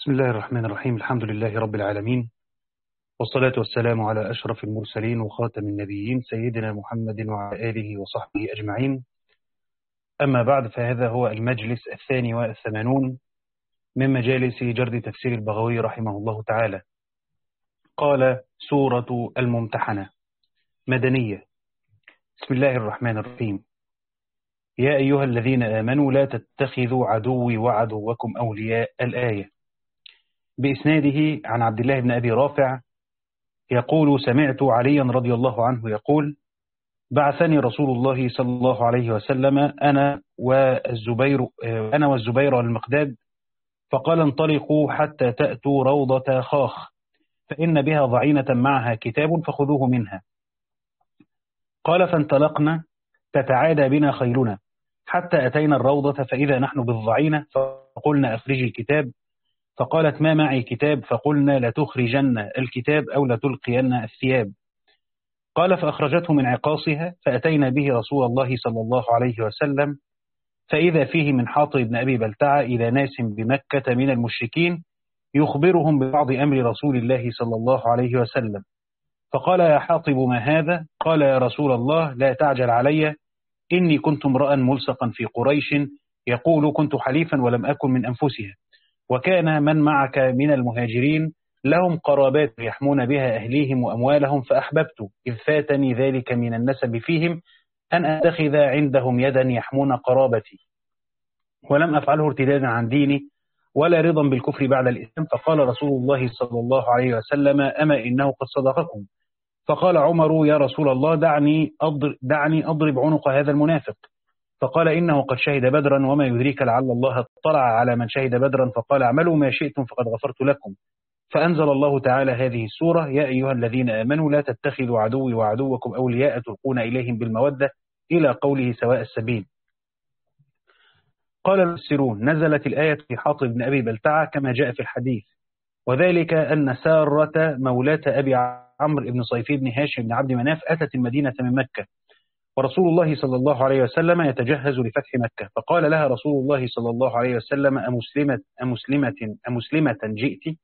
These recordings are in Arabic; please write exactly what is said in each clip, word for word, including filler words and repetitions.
بسم الله الرحمن الرحيم. الحمد لله رب العالمين، والصلاة والسلام على أشرف المرسلين وخاتم النبيين سيدنا محمد وعلى آله وصحبه أجمعين. أما بعد، فهذا هو المجلس الثاني والثمانون من مجالس جرد تفسير البغوي رحمه الله تعالى. قال: سورة الممتحنة مدنية. بسم الله الرحمن الرحيم. يا أيها الذين آمنوا لا تتخذوا عدوي وعدوكم أولياء. الآية بإسناده عن عبد الله بن أبي رافع يقول: سمعت عليا رضي الله عنه يقول: بعثني رسول الله صلى الله عليه وسلم أنا والزبير أنا والزبير والمقداد، فقال: انطلقوا حتى تأتوا روضة خاخ، فإن بها ضعينة معها كتاب فخذوه منها. قال: فانطلقنا تتعادى بنا خيلنا حتى أتينا الروضة، فإذا نحن بالضعينة، فقلنا: أخرجي الكتاب. فقالت: ما معي كتاب. فقلنا: لتخرجن الكتاب أو لتلقين الثياب. قال: فأخرجته من عقاصها، فأتينا به رسول الله صلى الله عليه وسلم، فإذا فيه من حاطب بن أبي بلتعة إلى ناس بمكة من المشركين يخبرهم ببعض أمر رسول الله صلى الله عليه وسلم. فقال: يا حاطب ما هذا؟ قال: يا رسول الله لا تعجل علي، إني كنت امرأ ملصقا في قريش يقول: كنت حليفا ولم أكن من أنفسها، وكان من معك من المهاجرين لهم قرابات يحمون بها أهليهم وأموالهم، فأحببت إذ فاتني ذلك من النسب فيهم أن أتخذ عندهم يدا يحمون قرابتي، ولم أفعله ارتدادا عن ديني ولا رضا بالكفر بعد الإسلام. فقال رسول الله صلى الله عليه وسلم: أما إنه قد صدقكم. فقال عمر: يا رسول الله دعني أضرب, دعني أضرب عنق هذا المنافق. فقال: إنه قد شهد بدرا، وما يدريك لعل الله اطلع على من شهد بدرا. فقال: اعملوا ما شئتم فقد غفرت لكم. فأنزل الله تعالى هذه السورة: يا أيها الذين آمنوا لا تتخذوا عدوي وعدوكم أولياء تلقون إليهم بالمودة، إلى قوله سواء السبيل. قال المفسرون: نزلت الآية في حاطب بن أبي بلتعة كما جاء في الحديث، وذلك أن سارة مولاة أبي عمرو بن صيفي بن هاشم بن عبد مناف أتت المدينة من مكة، ورسول الله صلى الله عليه وسلم يتجهز لفتح مكة. فقال لها رسول الله صلى الله عليه وسلم: أمسلمة أمسلمة أمسلمة جئت؟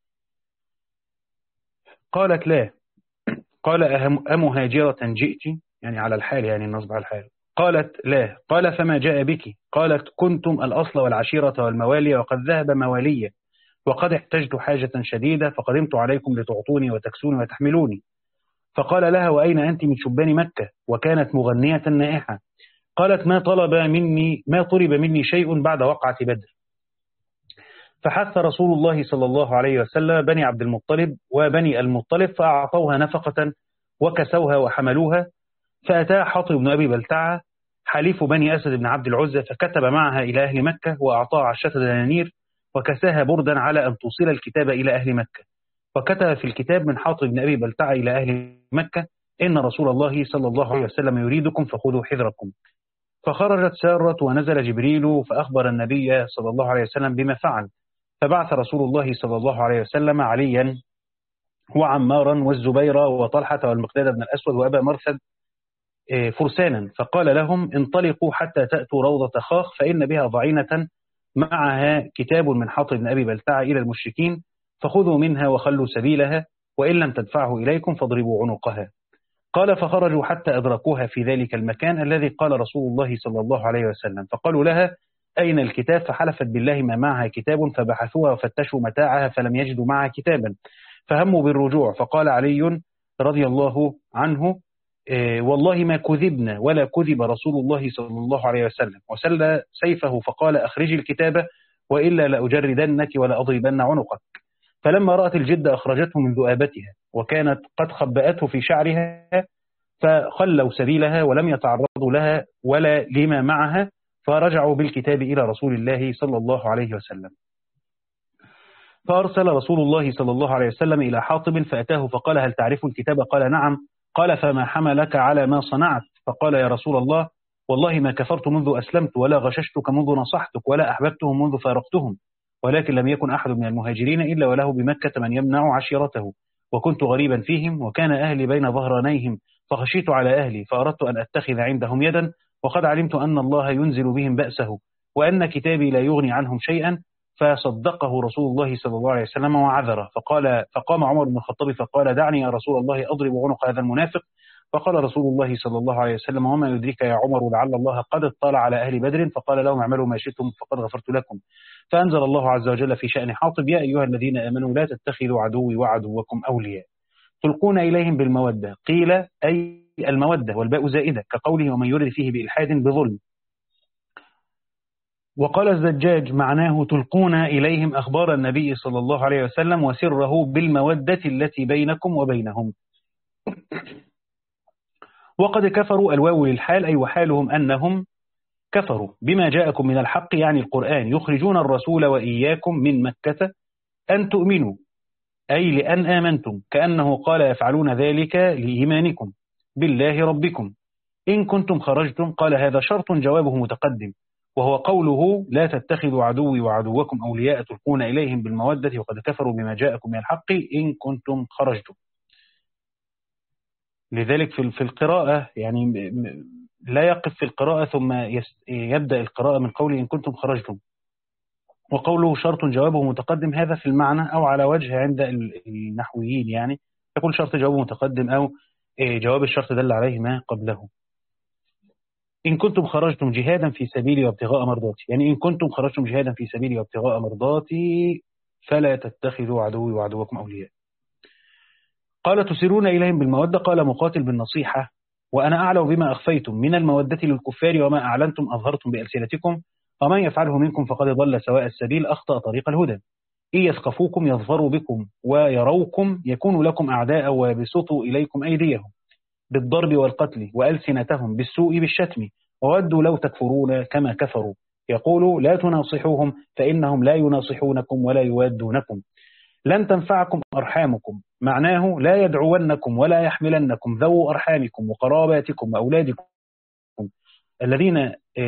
قالت: لا. قال: أمهاجرة جئت؟ يعني على الحال، يعني النصب على الحال. قالت: لا. قال: فما جاء بك؟ قالت: كنتم الأصل والعشيرة والموالي، وقد ذهب موالي، وقد احتجت حاجة شديدة، فقدمت عليكم لتعطوني وتكسوني وتحملوني. فقال لها: وأين أنت من شبان مكة؟ وكانت مغنية نائحة. قالت: ما طلب مني ما طلب مني شيء بعد وقعة بدر. فحث رسول الله صلى الله عليه وسلم بني عبد المطلب وبني المطلب، فأعطوها نفقة وكسوها وحملوها. فأتى حاطب بن أبي بلتعة حليف بني أسد بن عبد العزى، فكتب معها إلى أهل مكة وأعطاها عشرة دنانير، وكساها بردا على أن توصل الكتاب إلى أهل مكة. وكتب في الكتاب من حاطب بن أبي بلتعة إلى أهل مكة: إن رسول الله صلى الله عليه وسلم يريدكم فخذوا حذركم. فخرجت سارة ونزل جبريل فأخبر النبي صلى الله عليه وسلم بما فعل. فبعث رسول الله صلى الله عليه وسلم عليا وعمارا والزبير وطلحة والمقداد بن الأسود وأبا مرثد فرسانا، فقال لهم: انطلقوا حتى تأتوا روضة خاخ، فإن بها ضعينة معها كتاب من حاطب بن أبي بلتعة إلى المشركين، فخذوا منها وخلوا سبيلها، وإن لم تدفعه إليكم فاضربوا عنقها. قال: فخرجوا حتى أدركوها في ذلك المكان الذي قال رسول الله صلى الله عليه وسلم. فقالوا لها: أين الكتاب؟ فحلفت بالله ما معها كتاب. فبحثوها وفتشوا متاعها فلم يجدوا معها كتابا، فهموا بالرجوع. فقال علي رضي الله عنه: إيه والله ما كذبنا ولا كذب رسول الله صلى الله عليه وسلم. وسل سيفه فقال: أخرجي الكتاب وإلا لأجردنك ولا أضربن عنقك. فلما رأت الجد أخرجته من ذؤابتها، وكانت قد خبأته في شعرها، فخلوا سبيلها ولم يتعرضوا لها ولا لما معها، فرجعوا بالكتاب إلى رسول الله صلى الله عليه وسلم. فأرسل رسول الله صلى الله عليه وسلم إلى حاطب فأتاه فقال: هل تعرف الكتاب؟ قال: نعم. قال: فما حملك على ما صنعت؟ فقال: يا رسول الله والله ما كفرت منذ أسلمت، ولا غششتك منذ نصحتك، ولا أحببتهم منذ فارقتهم، ولكن لم يكن أحد من المهاجرين إلا وله بمكة من يمنع عشيرته، وكنت غريبا فيهم، وكان أهلي بين ظهرانيهم، فخشيت على أهلي فأردت أن أتخذ عندهم يدا، وقد علمت أن الله ينزل بهم بأسه، وأن كتابي لا يغني عنهم شيئا، فصدقه رسول الله صلى الله عليه وسلم وعذره، فقال فقام عمر بن الخطاب فقال دعني يا رسول الله أضرب عنق هذا المنافق. فقال رسول الله صلى الله عليه وسلم وما يدريك يا عمر لعل الله قد اطلع على أهل بدر فقال لهم اعملوا ما شئتم فقد غفرت لكم. فأنزل الله عز وجل في شأن حاطب يا أيها الذين آمنوا لا تتخذوا عدوي وعدوكم أولياء تلقون إليهم بالمودة، قيل أي المودة والباء زائدة كقوله ومن يرد فيه بإلحاد بظلم. وقال الزجاج معناه تلقون إليهم أخبار النبي صلى الله عليه وسلم وسره بالمودة التي بينكم وبينهم. وقد كفروا الواو للحال أي وحالهم أنهم كفروا بما جاءكم من الحق يعني القرآن يخرجون الرسول وإياكم من مكة أن تؤمنوا أي لأن آمنتم كأنه قال يفعلون ذلك لإيمانكم بالله ربكم إن كنتم خرجتم قال هذا شرط جوابه متقدم وهو قوله لا تتخذوا عدوي وعدوكم أولياء تلقون إليهم بالمودة وقد كفروا بما جاءكم من الحق إن كنتم خرجتم. لذلك في القراءة يعني لا يقف في القراءة ثم يبدأ القراءة من قوله إن كنتم خرجتم، وقوله شرط جوابه متقدم هذا في المعنى أو على وجه عند النحويين يعني يقول شرط جوابه متقدم أو جواب الشرط دل عليه ما قبله. إن كنتم خرجتم جهادا في سبيلي وابتغاء مرضاتي يعني إن كنتم خرجتم جهادا في سبيلي وابتغاء مرضاتي فلا تتخذوا عدوي وعدوكم أولياء. قال تسرون إليهم بالمودة قال مقاتل بالنصيحة وأنا أعلم بما أخفيتم من المودة للكفار وما أعلنتم أظهرتم بألسنتكم ومن يفعله منكم فقد ضل سواء السبيل أخطأ طريق الهدى. إن يثقفوكم يظفروا بكم ويروكم يكونوا لكم أعداء ويبسطوا إليكم أيديهم بالضرب والقتل وألسنتهم بالسوء بالشتم وودوا لو تكفرون كما كفروا يقولوا لا تناصحوهم فإنهم لا يناصحونكم ولا يوادونكم. لن تنفعكم أرحامكم معناه لا يدعونكم ولا يحملنكم ذو أرحامكم وقراباتكم وأولادكم الذين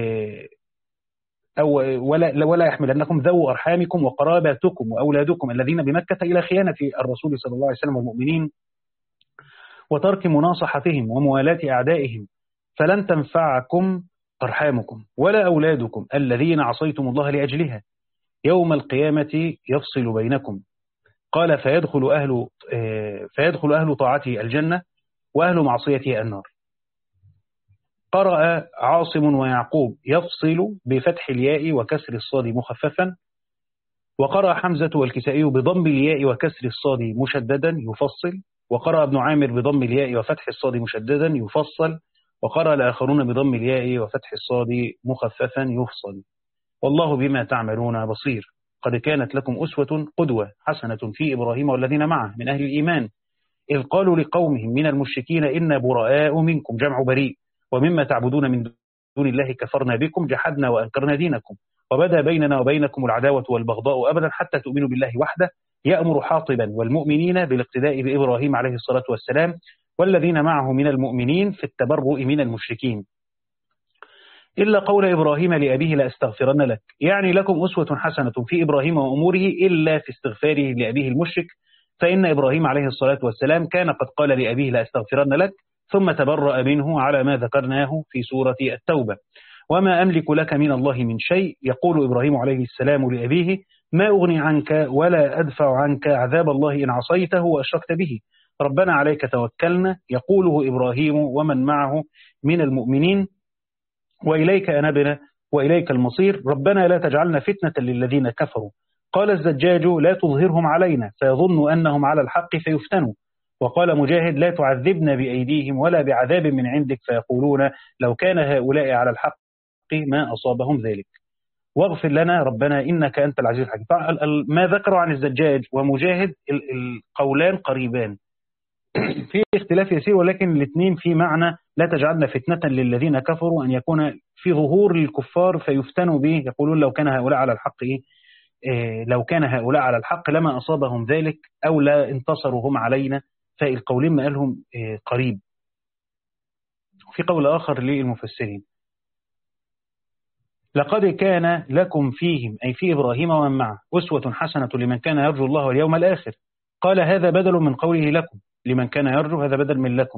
أو ولا ولا يحملنكم ذو أرحامكم وقراباتكم وأولادكم الذين بمكة إلى خيانة الرسول صلى الله عليه وسلم والمؤمنين وترك مناصحتهم وموالاة أعدائهم. فلن تنفعكم أرحامكم ولا أولادكم الذين عصيتم الله لأجلها يوم القيامة يفصل بينكم. قال فيدخل أهل فيدخل أهل طاعته الجنة وأهل معصيته النار. قرأ عاصم ويعقوب يفصل بفتح الياء وكسر الصاد مخففا وقرأ حمزة والكسائي بضم الياء وكسر الصاد مشددا يفصل وقرأ ابن عامر بضم الياء وفتح الصاد مشددا يفصل وقرأ الآخرون بضم الياء وفتح الصاد مخففا يفصل. والله بما تعملون بصير. قد كانت لكم أسوة قدوة حسنة في إبراهيم والذين معه من أهل الإيمان إذ قالوا لقومهم من المشركين إنا براء منكم جمع بريء ومما تعبدون من دون الله كفرنا بكم جحدنا وأنكرنا دينكم وبدا بيننا وبينكم العداوة والبغضاء أبدا حتى تؤمنوا بالله وحده يأمر حاطبا والمؤمنين بالاقتداء بإبراهيم عليه الصلاة والسلام والذين معه من المؤمنين في التبرؤ من المشركين إلا قول إبراهيم لأبيه لأستغفرن لك يعني لكم أسوة حسنة في إبراهيم وأموره إلا في استغفاره لأبيه المشرك فإن إبراهيم عليه الصلاة والسلام كان قد قال لأبيه لأستغفرن لك ثم تبرأ منه على ما ذكرناه في سورة التوبة. وما أملك لك من الله من شيء يقول إبراهيم عليه السلام لأبيه ما أغني عنك ولا أدفع عنك عذاب الله إن عصيته وأشركت به ربنا عليك توكلنا يقوله إبراهيم ومن معه من المؤمنين وإليك أنبنا وإليك المصير ربنا لا تجعلنا فتنة للذين كفروا. قال الزجاج لا تظهرهم علينا فيظن أنهم على الحق فيفتنوا. وقال مجاهد لا تعذبنا بأيديهم ولا بعذاب من عندك فيقولون لو كان هؤلاء على الحق ما أصابهم ذلك واغفر لنا ربنا إنك أنت العزيز الحكيم. ما ذكروا عن الزجاج ومجاهد القولان قريبان في اختلاف يسير ولكن الاثنين في معنى لا تجعلنا فتنة للذين كفروا أن يكون في ظهور للكفار فيفتنوا به يقولون لو كان هؤلاء على الحق إيه إيه لو كان هؤلاء على الحق لما أصابهم ذلك أو لا انتصروا هم علينا فالقولين ما قالهم إيه قريب. في قول آخر للمفسرين لقد كان لكم فيهم أي في إبراهيم ومن معه أسوة حسنة لمن كان يرجو الله واليوم الآخر. قال هذا بدل من قوله لكم لمن كان يرجو هذا بدل من لكم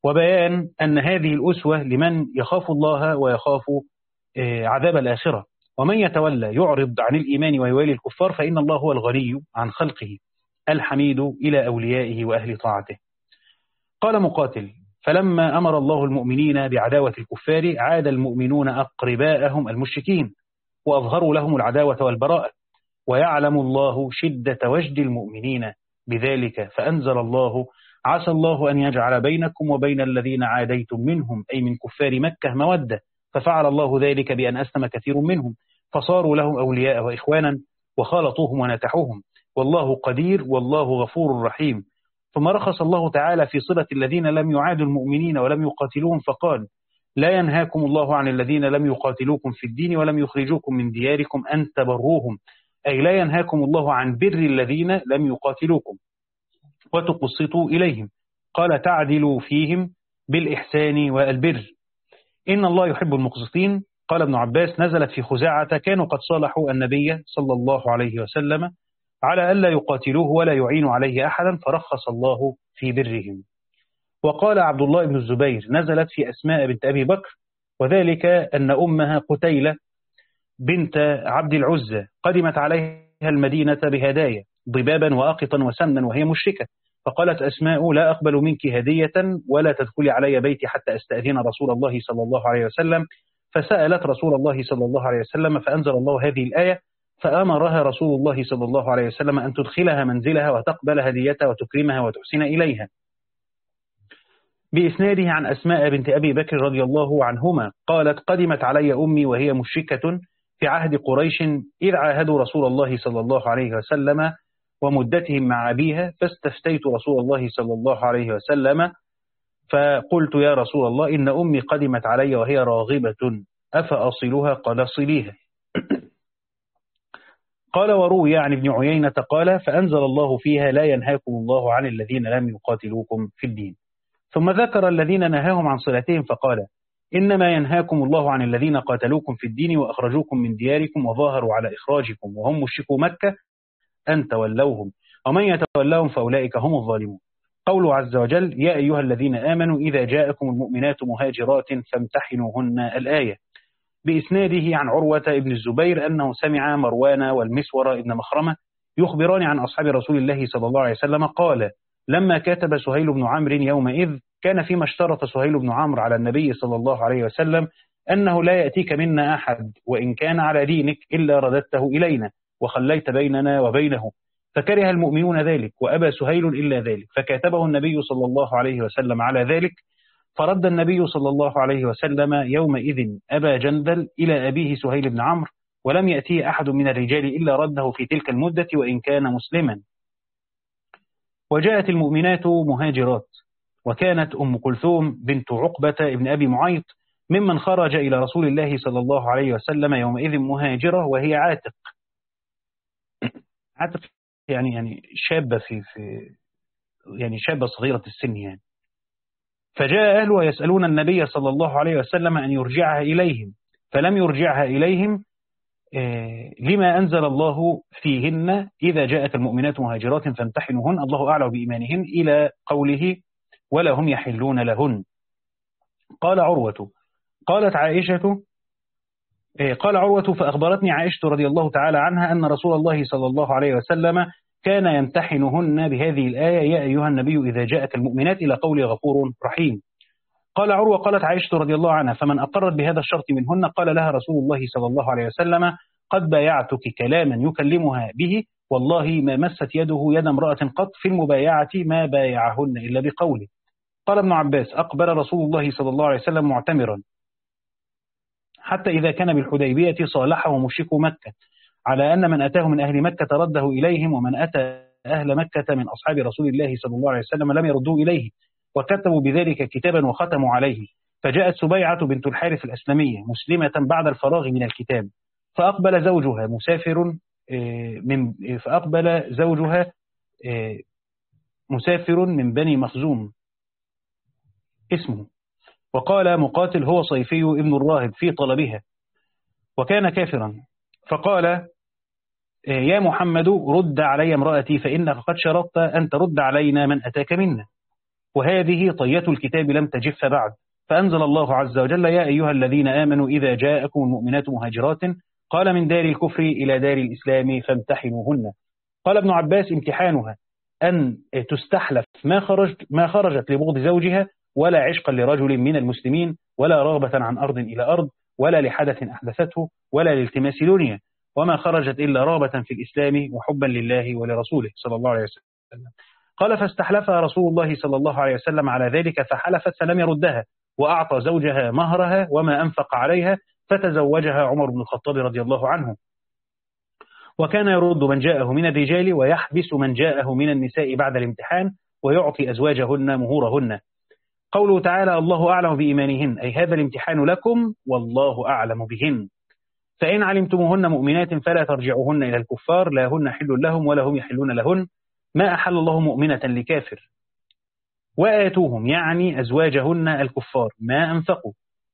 وبيان أن هذه الأسوة لمن يخاف الله ويخاف عذاب الآخرة ومن يتولى يعرض عن الإيمان ويوالي الكفار فإن الله هو الغني عن خلقه الحميد إلى أوليائه وأهل طاعته. قال مقاتل: فلما أمر الله المؤمنين بعداوة الكفار عاد المؤمنون أقرباءهم المشركين وأظهروا لهم العداوة والبراءة، ويعلم الله شدة وجد المؤمنين بذلك فأنزل الله: عسى الله أن يجعل بينكم وبين الذين عاديتم منهم أي من كفار مكة مودة، ففعل الله ذلك بأن أسلم كثير منهم فصاروا لهم أولياء وإخوانا وخالطوهم ونكحوهم، والله قدير والله غفور رحيم. ثم رخص الله تعالى في صلة الذين لم يعادوا المؤمنين ولم يقاتلوهم فقال: لا ينهاكم الله عن الذين لم يقاتلوكم في الدين ولم يخرجوكم من دياركم أن تبروهم، أي لا ينهاكم الله عن بر الذين لم يقاتلوكم وتقسطوا إليهم. قال: تعدلوا فيهم بالإحسان والبر إن الله يحب المقسطين. قال ابن عباس: نزلت في خزاعة كانوا قد صالحوا النبي صلى الله عليه وسلم على ألا يقاتلوه ولا يعينوا عليه أحدا فرخص الله في برهم. وقال عبد الله بن الزبير: نزلت في أسماء بنت أبي بكر، وذلك أن أمها قتيلة بنت عبد العزة قدمت عليها المدينة بهدايا ضبابا وأقطا وسمنا وهي مشركة، فقالت أسماء: لا أقبل منك هدية ولا تدخلي علي بيتي حتى أستأذن رسول الله صلى الله عليه وسلم. فسألت رسول الله صلى الله عليه وسلم فأنزل الله هذه الآية، فأمرها رسول الله صلى الله عليه وسلم أن تدخلها منزلها وتقبل هديتها وتكرمها وتحسن إليها. بإسناده عن أسماء بنت أبي بكر رضي الله عنهما قالت: قدمت علي أمي وهي مشركة في عهد قريش إذ عاهدوا رسول الله صلى الله عليه وسلم ومدتهم مع أبيها، فاستفتيت رسول الله صلى الله عليه وسلم فقلت: يا رسول الله إن أمي قدمت علي وهي راغبة أفأصلها؟ قال: صليها. قال: وروي عن ابن عيينة قال: فأنزل الله فيها: لا ينهاكم الله عن الذين لم يقاتلوكم في الدين. ثم ذكر الذين نهاهم عن صلاتهم فقال: إنما ينهاكم الله عن الذين قاتلوكم في الدين وأخرجوكم من دياركم وظاهروا على إخراجكم وهم مشركو مكة أن تولوهم، ومن يتولهم فأولئك هم الظالمون. قوله عز وجل: يا أيها الذين آمنوا إذا جاءكم المؤمنات مهاجرات فامتحنوهن، الآية. بإسناده عن عروة ابن الزبير أنه سمع مروان والمسور ابن مخرمة يخبران عن أصحاب رسول الله صلى الله عليه وسلم قال: لما كاتب سهيل بن عمرو يومئذ كان فيما اشترط سهيل بن عمرو على النبي صلى الله عليه وسلم أنه لا يأتيك منا أحد وإن كان على دينك إلا رددته إلينا وخليت بيننا وبينه، فكره المؤمنون ذلك وأبى سهيل إلا ذلك، فكاتبه النبي صلى الله عليه وسلم على ذلك، فرد النبي صلى الله عليه وسلم يومئذ أبا جندل إلى أبيه سهيل بن عمرو، ولم يأتيه أحد من الرجال إلا رده في تلك المدة وإن كان مسلما. وجاءت المؤمنات مهاجرات، وكانت أم كلثوم بنت عقبة ابن أبي معيط ممن خرج إلى رسول الله صلى الله عليه وسلم يومئذ مهاجرة وهي عاتق عاتق يعني يعني شابة في في يعني شابة صغيرة السن يعني. فجاء أهلها يسألون النبي صلى الله عليه وسلم أن يرجعها إليهم، فلم يرجعها إليهم لما أنزل الله فيهن إذا جاءت المؤمنات مهاجرات فامتحنوهن الله أعلم بإيمانهن إلى قوله: ولا هم يحلون لهن. قال عروة: قالت عائشة قال عروة: فأخبرتني عائشة رضي الله تعالى عنها أن رسول الله صلى الله عليه وسلم كان يمتحنهن بهذه الآية: يا أيها النبي إذا جاءك المؤمنات إلى قول غفور رحيم. قال عروة: قالت عائشة رضي الله عنها: فمن أقرت بهذا الشرط منهن قال لها رسول الله صلى الله عليه وسلم: قد بايعتك كلاما يكلمها به والله ما مست يده يد امرأة قط في المبايعة ما بايعهن إلا بقوله. قال ابن عباس: أقبل رسول الله صلى الله عليه وسلم معتمرا حتى إذا كان بالحديبية صالحه مشركو مكة على أن من أتاه من أهل مكة رده إليهم، ومن أتى أهل مكة من أصحاب رسول الله صلى الله عليه وسلم لم يردوه إليه، وكتبوا بذلك كتابا وختموا عليه. فجاءت سبيعة بنت الحارث الأسلمية مسلمة بعد الفراغ من الكتاب، فأقبل زوجها مسافر من فأقبل زوجها مسافر من بني مخزوم اسمه، وقال مقاتل: هو صيفي ابن الراهب في طلبها، وكان كافرا، فقال: يا محمد رد علي امرأتي فإنك قد شرطت أن ترد علينا من أتاك منا، وهذه طية الكتاب لم تجف بعد. فأنزل الله عز وجل: يا أيها الذين آمنوا إذا جاءكم المؤمنات مهاجرات قال من دار الكفر إلى دار الإسلام فامتحنوهن. قال ابن عباس امتحانها أن تستحلف ما خرجت ما خرجت لبغض زوجها ولا عشقا لرجل من المسلمين ولا رغبة عن أرض إلى أرض ولا لحدث أحدثته ولا لالتماس دنيا، وما خرجت إلا رغبة في الإسلام وحبا لله ولرسوله صلى الله عليه وسلم. قال فاستحلفها رسول الله صلى الله عليه وسلم على ذلك فحلفت فلم يردها، وأعطى زوجها مهرها وما أنفق عليها، فتزوجها عمر بن الخطاب رضي الله عنه. وكان يرد من جاءه من الرجال ويحبس من جاءه من النساء بعد الامتحان ويعطي أزواجهن مهورهن. قوله تعالى الله أعلم بإيمانهن، أي هذا الامتحان لكم والله أعلم بهن. فإن علمتموهن مؤمنات فلا ترجعوهن إلى الكفار، لا هن حل لهم ولا هم يحلون لهن، ما أحل الله مؤمنة لكافر. وآتوهم يعني أزواجهن الكفار ما أنفقوا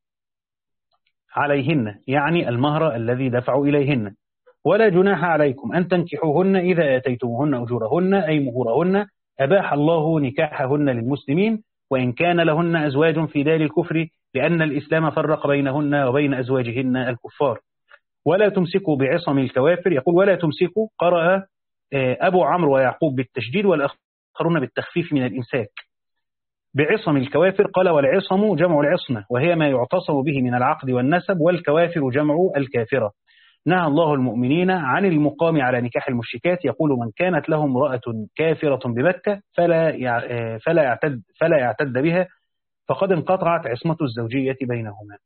عليهن، يعني المهر الذي دفعوا إليهن، ولا جناح عليكم أن تنكحوهن إذا آتيتموهن أجورهن أي مهورهن، أباح الله نكاحهن للمسلمين وإن كان لهن أزواج في دار الكفر، لأن الإسلام فرق بينهن وبين أزواجهن الكفار. ولا تمسكوا بعصم الكوافر، يقول ولا تمسكوا، قرأ أبو عمرو ويعقوب بالتشديد والآخرون بالتخفيف من الإمساك. بعصم الكوافر قال والعصم جمع العصمة وهي ما يعتصم به من العقد والنسب، والكوافر جمع الكافرة. نهى الله المؤمنين عن المقام على نكاح المشركات، يقول من كانت له امرأة كافرة بمكة فلا فلا يعتد فلا يعتد بها فقد انقطعت عصمة الزوجية بينهما.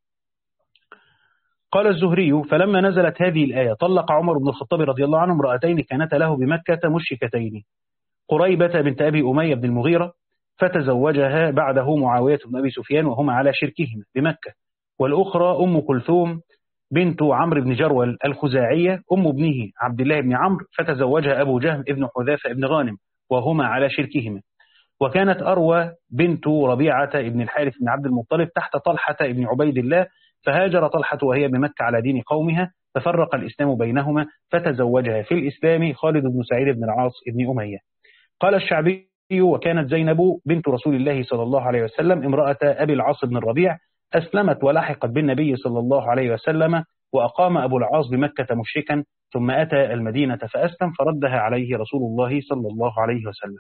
قال الزهري فلما نزلت هذه الآية طلق عمر بن الخطاب رضي الله عنه امرأتين كانتا له بمكة مشركتين، قريبة بنت أبي أمية بن المغيرة فتزوجها بعده معاوية بن أبي سفيان وهما على شركهما بمكة، والأخرى أم كلثوم بنت عمرو بن جرول الخزاعية أم ابنه عبد الله بن عمرو فتزوجها أبو جهم ابن حذافة ابن غانم وهما على شركهما. وكانت أروى بنت ربيعة ابن الحارث بن عبد المطلب تحت طلحة ابن عبيد الله، فهاجر طلحة وهي بمكة على دين قومها، ففرق الإسلام بينهما فتزوجها في الإسلام خالد بن سعيد بن العاص ابن أمية. قال الشعبي وكانت زينب بنت رسول الله صلى الله عليه وسلم امرأة أبي العاص بن الربيع أسلمت ولحقت بالنبي صلى الله عليه وسلم، وأقام أبو العاص بمكة مشركا ثم أتى المدينة فأسلم فردها عليه رسول الله صلى الله عليه وسلم.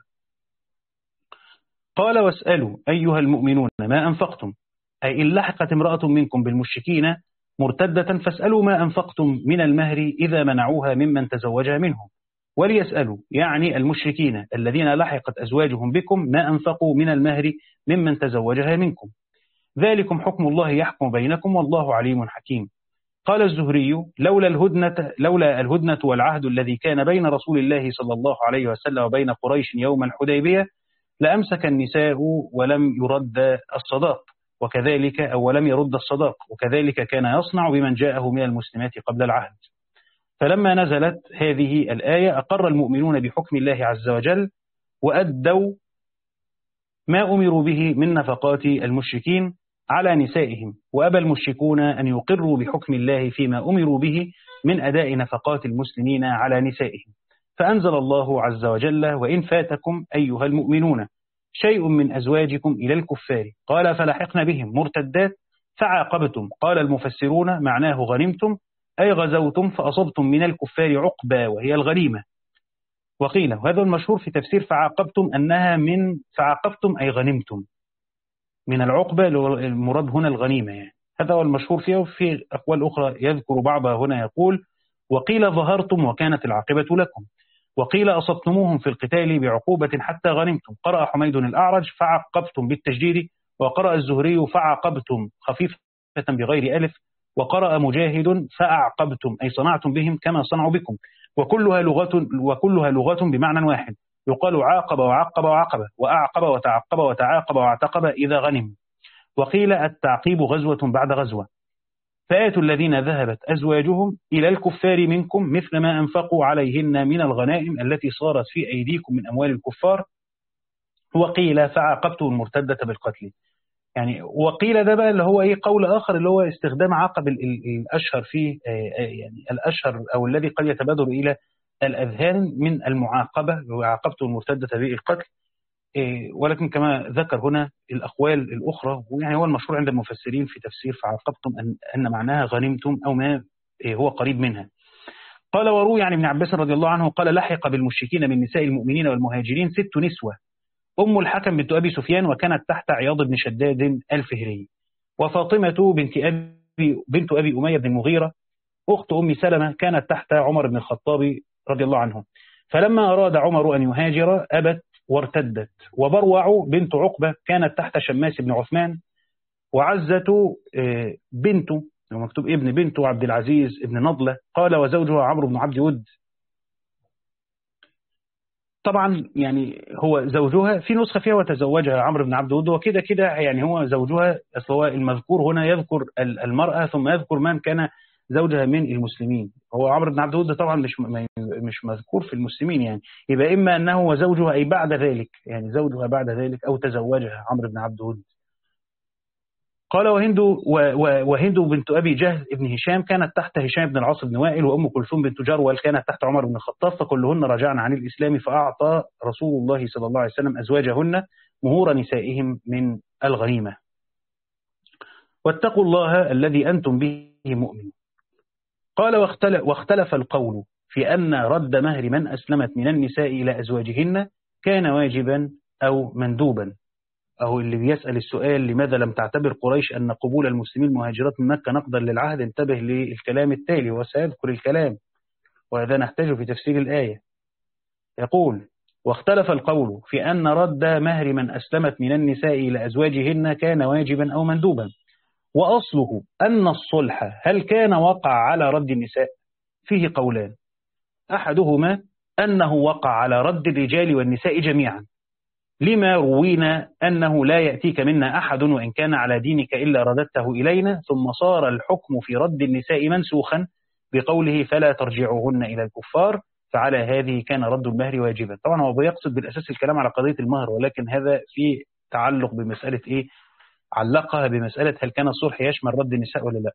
قال واسألوا أيها المؤمنون ما أنفقتم، أي إن لحقت امرأة منكم بالمشركين مرتدة فاسألوا ما أنفقتم من المهر إذا منعوها ممن تزوجها منهم، وليسألوا يعني المشركين الذين لحقت أزواجهم بكم ما أنفقوا من المهر ممن تزوجها منكم، ذلكم حكم الله يحكم بينكم والله عليم حكيم. قال الزهري لولا الهدنة, لولا الهدنة والعهد الذي كان بين رسول الله صلى الله عليه وسلم وبين قريش يوم الحديبية لأمسك النساء ولم يرد الصداق، وكذلك أو ولم يرد الصداق، وكذلك كان يصنع بمن جاءه من المسلمات قبل العهد. فلما نزلت هذه الآية أقر المؤمنون بحكم الله عز وجل وأدوا ما أمروا به من نفقات المشركين على نسائهم، وأبى المشركون أن يقروا بحكم الله فيما أمروا به من أداء نفقات المسلمين على نسائهم، فأنزل الله عز وجل وإن فاتكم أيها المؤمنون شيء من أزواجكم إلى الكفار قال فلحقن بهم مرتدات فعاقبتم، قال المفسرون معناه غنمتم أي غزوتم فأصبتم من الكفار عقبة وهي الغنيمة. وقيل وهذا المشهور في تفسير فعاقبتم أنها من فعاقبتم أي غنمتم، من العقبة المراد هنا الغنيمة يعني. هذا هو المشهور فيها، وفي أقوال أخرى يذكر بعضها هنا يقول وقيل ظهرتم وكانت العاقبة لكم، وقيل أصبتموهم في القتال بعقوبة حتى غنمتم. قرأ حميد الأعرج فعاقبتم بالتجديد، وقرأ الزهري فعاقبتم خفيفة بغير ألف، وقرأ مجاهد فأعقبتم أي صنعتم بهم كما صنعوا بكم، وكلها لغة وكلها لغة بمعنى واحد، يقال عاقب وعقب وعقب وأعقب وتعقب وتعاقب واعتقب إذا غنم. وقيل التعقيب غزوة بعد غزوة. فآتوا الذين ذهبت أزواجهم إلى الكفار منكم مثل ما أنفقوا عليهن من الغنائم التي صارت في أيديكم من أموال الكفار. وقيل فعاقبتم المرتدة بالقتل. يعني وقيل ده بقى اللي هو ايه قول آخر اللي هو استخدام عقب الأشهر فيه، يعني الأشهر أو الذي قد يتبادر إلى الأذهان من المعاقبة وعاقبتم المرتدة بالقتل، ولكن كما ذكر هنا الأقوال الأخرى، ويعني هو المشهور عند المفسرين في تفسير فعاقبتم أن, أن معناها غنمتم أو ما هو قريب منها. قال وروي عن ابن عباس رضي الله عنه قال لحق بالمشركين من نساء المؤمنين والمهاجرين ست نسوة: أم الحكم بنت أبي سفيان وكانت تحت عياض بن شداد الفهري، وفاطمة بنت أبي بنت أبي أمية بن المغيرة أخت أم سلمة كانت تحت عمر بن الخطاب رضي الله عنه. فلما أراد عمر أن يهاجر أبت وارتدت. وبروع بنت عقبة كانت تحت شماس بن عثمان، وعزة بنت مكتوب ابن بنت عبد العزيز ابن نضلة. قال وزوجها عمرو بن عبد ود. طبعا يعني هو زوجها في نسخة فيها وتزوجها عمرو بن عبد ود، وكده كده يعني هو زوجها، أصل هو المذكور هنا يذكر المرأة ثم يذكر من كان زوجها من المسلمين. هو عمرو بن عبد ود طبعا مش مش مذكور في المسلمين، يعني يبقى إما أنه وزوجها أي بعد ذلك، يعني زوجها بعد ذلك أو تزوجها عمرو بن عبد ود. قال وهند وهند بنت أبي جهل ابن هشام كانت تحت هشام بن العاص بن وائل، وأم كلثوم بنت جروال كانت تحت عمر بن الخطاب، فكلهن رجعن عن الإسلام، فأعطى رسول الله صلى الله عليه وسلم أزواجهن مهور نسائهم من الغنيمة. واتقوا الله الذي أنتم به مؤمنون. قال واختلف, واختلف القول في أن رد مهر من أسلمت من النساء إلى أزواجهن كان واجبا أو مندوبا. أو اللي بيسأل السؤال لماذا لم تعتبر قريش أن قبول المسلمين المهاجرات من مكة نقضا للعهد، انتبه للكلام التالي وسيذكر الكلام، وهذا نحتاج في تفسير الآية. يقول واختلف القول في أن رد مهر من أسلمت من النساء إلى أزواجهن كان واجبا أو مندوبا، وأصله أن الصلح هل كان وقع على رد النساء؟ فيه قولان: أحدهما أنه وقع على رد الرجال والنساء جميعا، لما روينا أنه لا يأتيك منا أحد وإن كان على دينك إلا رددته إلينا، ثم صار الحكم في رد النساء منسوخا بقوله فلا ترجعوهن إلى الكفار، فعلى هذه كان رد المهر واجبا. طبعا هو بيقصد بالأساس الكلام على قضية المهر، ولكن هذا في تعلق بمسألة إيه؟ علقها بمسألة هل كان الصلح يشمل رد النساء ولا لا.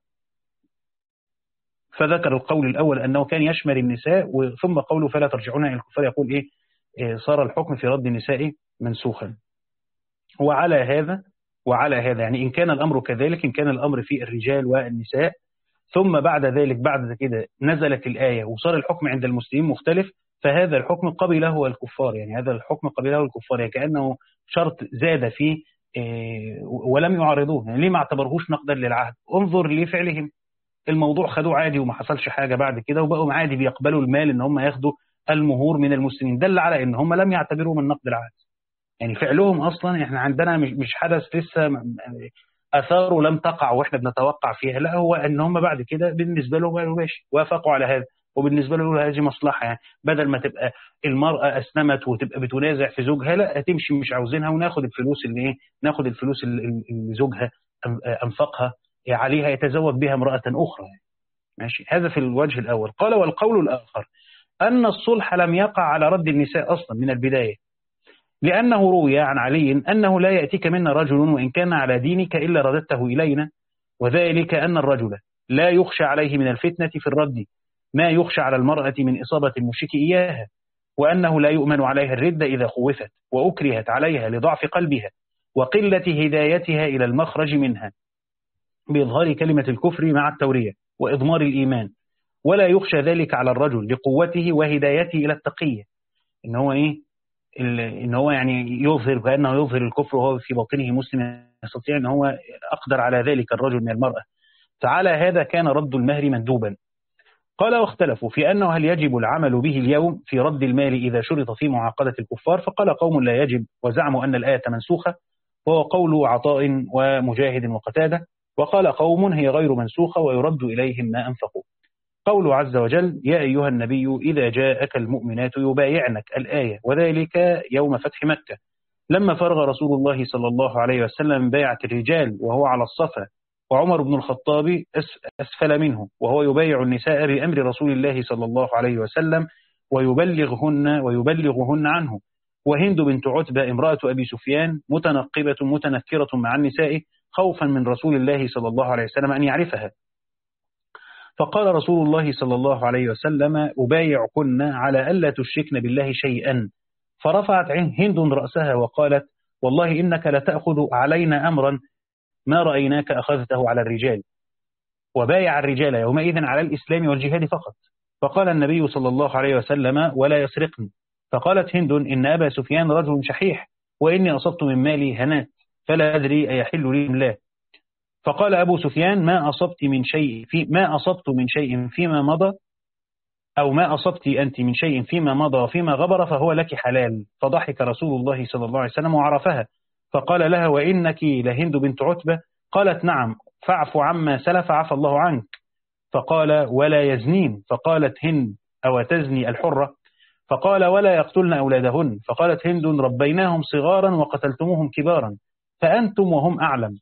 فذكر القول الأول أنه كان يشمل النساء، ثم قوله فلا ترجعون إلى الكفار يقول إيه؟ إيه صار الحكم في رد النساء منسوخا. وعلى هذا وعلى هذا يعني إن كان الأمر كذلك، إن كان الأمر في الرجال والنساء، ثم بعد ذلك بعد كده نزلت الآية وصار الحكم عند المسلمين مختلف، فهذا الحكم قبله الكفار، يعني هذا الحكم قبله الكفار، يعني كأنه شرط زاد فيه ولم يعارضوه. يعني ليه ما اعتبرهوش نقدا للعهد؟ انظر لفعلهم، الموضوع خدوه عادي وما حصلش حاجة بعد كده، وبقوا عادي بيقبلوا المال ان هم ياخدوا المهور من المسلمين، دل على ان هم لم يعتبروه من نقد العهد. يعني فعلهم اصلا احنا عندنا مش مش حدث لسه اثاره لم تقع واحنا بنتوقع فيها، لا هو ان هم بعد كده بالنسبه لهم قالوا ماشي وافقوا على هذا، وبالنسبه لهم هذه مصلحه، يعني بدل ما تبقى المراه اسلمت وتبقى بتنازع في زوجها، لا هتمشي مش عاوزينها وناخد الفلوس اللي ايه، ناخد الفلوس اللي زوجها انفقها عليها يتزوج بها امراه اخرى يعني. ماشي، هذا في الوجه الاول. قال والقول الاخر ان الصلح لم يقع على رد النساء اصلا من البدايه، لأنه روي عن علي أنه لا يأتيك منا رجل وإن كان على دينك إلا رددته إلينا، وذلك أن الرجل لا يخشى عليه من الفتنة في الرد ما يخشى على المرأة من إصابة المشرك إياها، وأنه لا يؤمن عليها الردة إذا خوفت وأكرهت عليها لضعف قلبها وقلة هدايتها إلى المخرج منها بإظهار كلمة الكفر مع التورية وإضمار الإيمان، ولا يخشى ذلك على الرجل لقوته وهدايته إلى التقية، إن هو إيه؟ ان هو يعني يظهر كأنه يظهر الكفر وهو في باطنه مسلم، يستطيع ان هو اقدر على ذلك الرجل من المرأة، فعلى هذا كان رد المهر مندوبا. قال واختلفوا في انه هل يجب العمل به اليوم في رد المال اذا شرط في معاقدة الكفار، فقال قوم لا يجب وزعموا ان الآية منسوخة، وهو قول عطاء ومجاهد وقتادة، وقال قوم هي غير منسوخة ويرد اليهم ما انفقوا. قوله عز وجل يا أيها النبي إذا جاءك المؤمنات يبايعنك الآية، وذلك يوم فتح مكة لما فرغ رسول الله صلى الله عليه وسلم من بيعة الرجال وهو على الصفا، وعمر بن الخطاب أسفل منه وهو يبايع النساء بأمر رسول الله صلى الله عليه وسلم ويبلغهن ويبلغهن عنه، وهند بنت عتبة امرأة أبي سفيان متنقبة متنكرة مع النساء خوفا من رسول الله صلى الله عليه وسلم أن يعرفها، فقال رسول الله صلى الله عليه وسلم أبايعكن على ألا تشركن بالله شيئا، فرفعت هند رأسها وقالت والله إنك لتأخذ علينا أمرا ما رأيناك أخذته على الرجال، وبايع الرجال يومئذ على الإسلام والجهاد فقط. فقال النبي صلى الله عليه وسلم: ولا يسرقن. فقالت هند: إن أبا سفيان رجل شحيح، وإني أصبت من مالي هنات، فلا أدري أيحل لي أم لا. فقال أبو سفيان: ما أصبت من شيء في ما أصبت من شيء فيما مضى، أو ما أصبت أنت من شيء فيما مضى وفيما غبر فهو لك حلال. فضحك رسول الله صلى الله عليه وسلم وعرفها، فقال لها: وإنك لهند بنت عتبة؟ قالت: نعم. فاعف عما سلف عفى الله عنك. فقال: ولا يزنين. فقالت هند: أو تزني الحرة؟ فقال: ولا يقتلن أولادهن. فقالت هند: ربيناهم صغارا وقتلتموهم كبارا، فأنتم وهم أعلم.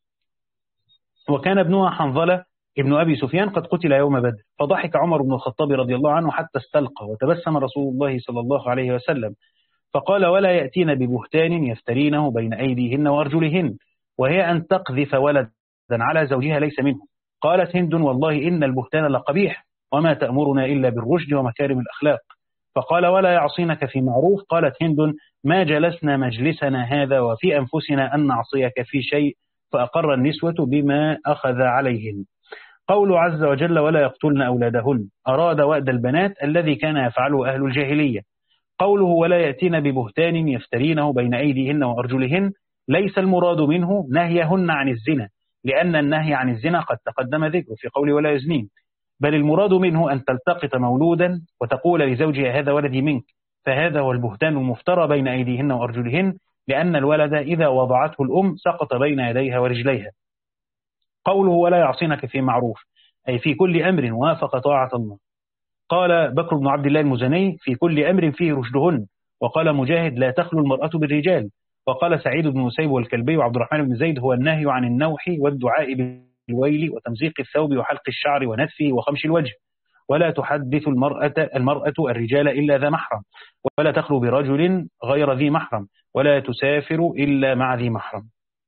وكان ابنها حنظلة ابن أبي سفيان قد قتل يوم بدر. فضحك عمر بن الخطاب رضي الله عنه حتى استلقى، وتبسم رسول الله صلى الله عليه وسلم فقال: ولا يأتين ببهتان يفترينه بين أيديهن وأرجلهن، وهي أن تقذف ولدا على زوجها ليس منه. قالت هند: والله إن البهتان لقبيح، وما تأمرنا إلا بالرشد ومكارم الأخلاق. فقال: ولا يعصينك في معروف. قالت هند: ما جلسنا مجلسنا هذا وفي أنفسنا أن نعصيك في شيء. فأقر النسوة بما أخذ عليهن. قول عز وجل: ولا يقتلن أولادهن، أراد وأد البنات الذي كان يفعله أهل الجاهلية. قوله: ولا يأتين ببهتان يفترينه بين أيديهن وأرجلهن، ليس المراد منه نهيهن عن الزنا، لأن النهي عن الزنا قد تقدم ذكره في قول ولا يزنين، بل المراد منه أن تلتقط مولودا وتقول لزوجها: هذا ولدي منك، فهذا هو البهتان المفترى بين أيديهن وأرجلهن، لأن الولد إذا وضعته الأم سقط بين يديها ورجليها. قوله: ولا يعصينك في معروف، أي في كل أمر وافق طاعة الله. قال بكر بن عبد الله المزني: في كل أمر فيه رشدهن. وقال مجاهد: لا تخلو المرأة بالرجال. وقال سعيد بن مسيب والكلبي وعبد الرحمن بن زيد: هو النهي عن النوح والدعاء بالويل وتمزيق الثوب وحلق الشعر ونتفه وخمش الوجه. ولا تحدث المرأة, المرأة الرجال إلا ذا محرم. ولا تخلو برجل غير ذي محرم. ولا تسافر إلا مع ذي محرم.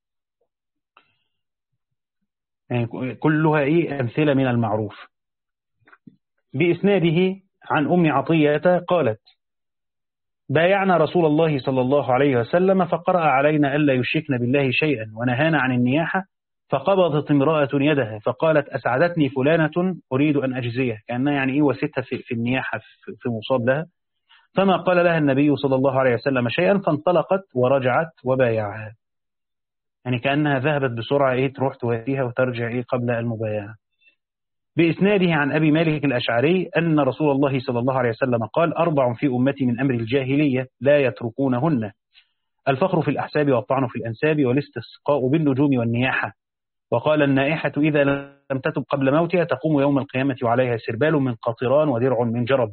يعني كلها إيه؟ أمثلة من المعروف. بإسناده عن أم عطية قالت: بايعنا رسول الله صلى الله عليه وسلم فقرأ علينا ألا يشركن بالله شيئا ونهانا عن النياحة، فقبضت امرأة يدها فقالت: أسعدتني فلانة أريد أن أجزيه، كأنها يعني إيه وستها في, في النياحة في, في مصاب لها. فما قال لها النبي صلى الله عليه وسلم شيئا، فانطلقت ورجعت وبايعها، يعني كأنها ذهبت بسرعة إيه تروح تواتيها وترجع إيه قبل المبايعة. بإسناده عن أبي مالك الأشعري أن رسول الله صلى الله عليه وسلم قال: أربع في أمتي من أمر الجاهلية لا يتركونهن: الفخر في الأحساب والطعن في الأنساب والاستسقاء بالنجوم والنياحة. وقال: النائحة إذا لم تتب قبل موتها تقوم يوم القيامة وعليها سربال من قطران ودرع من جرب.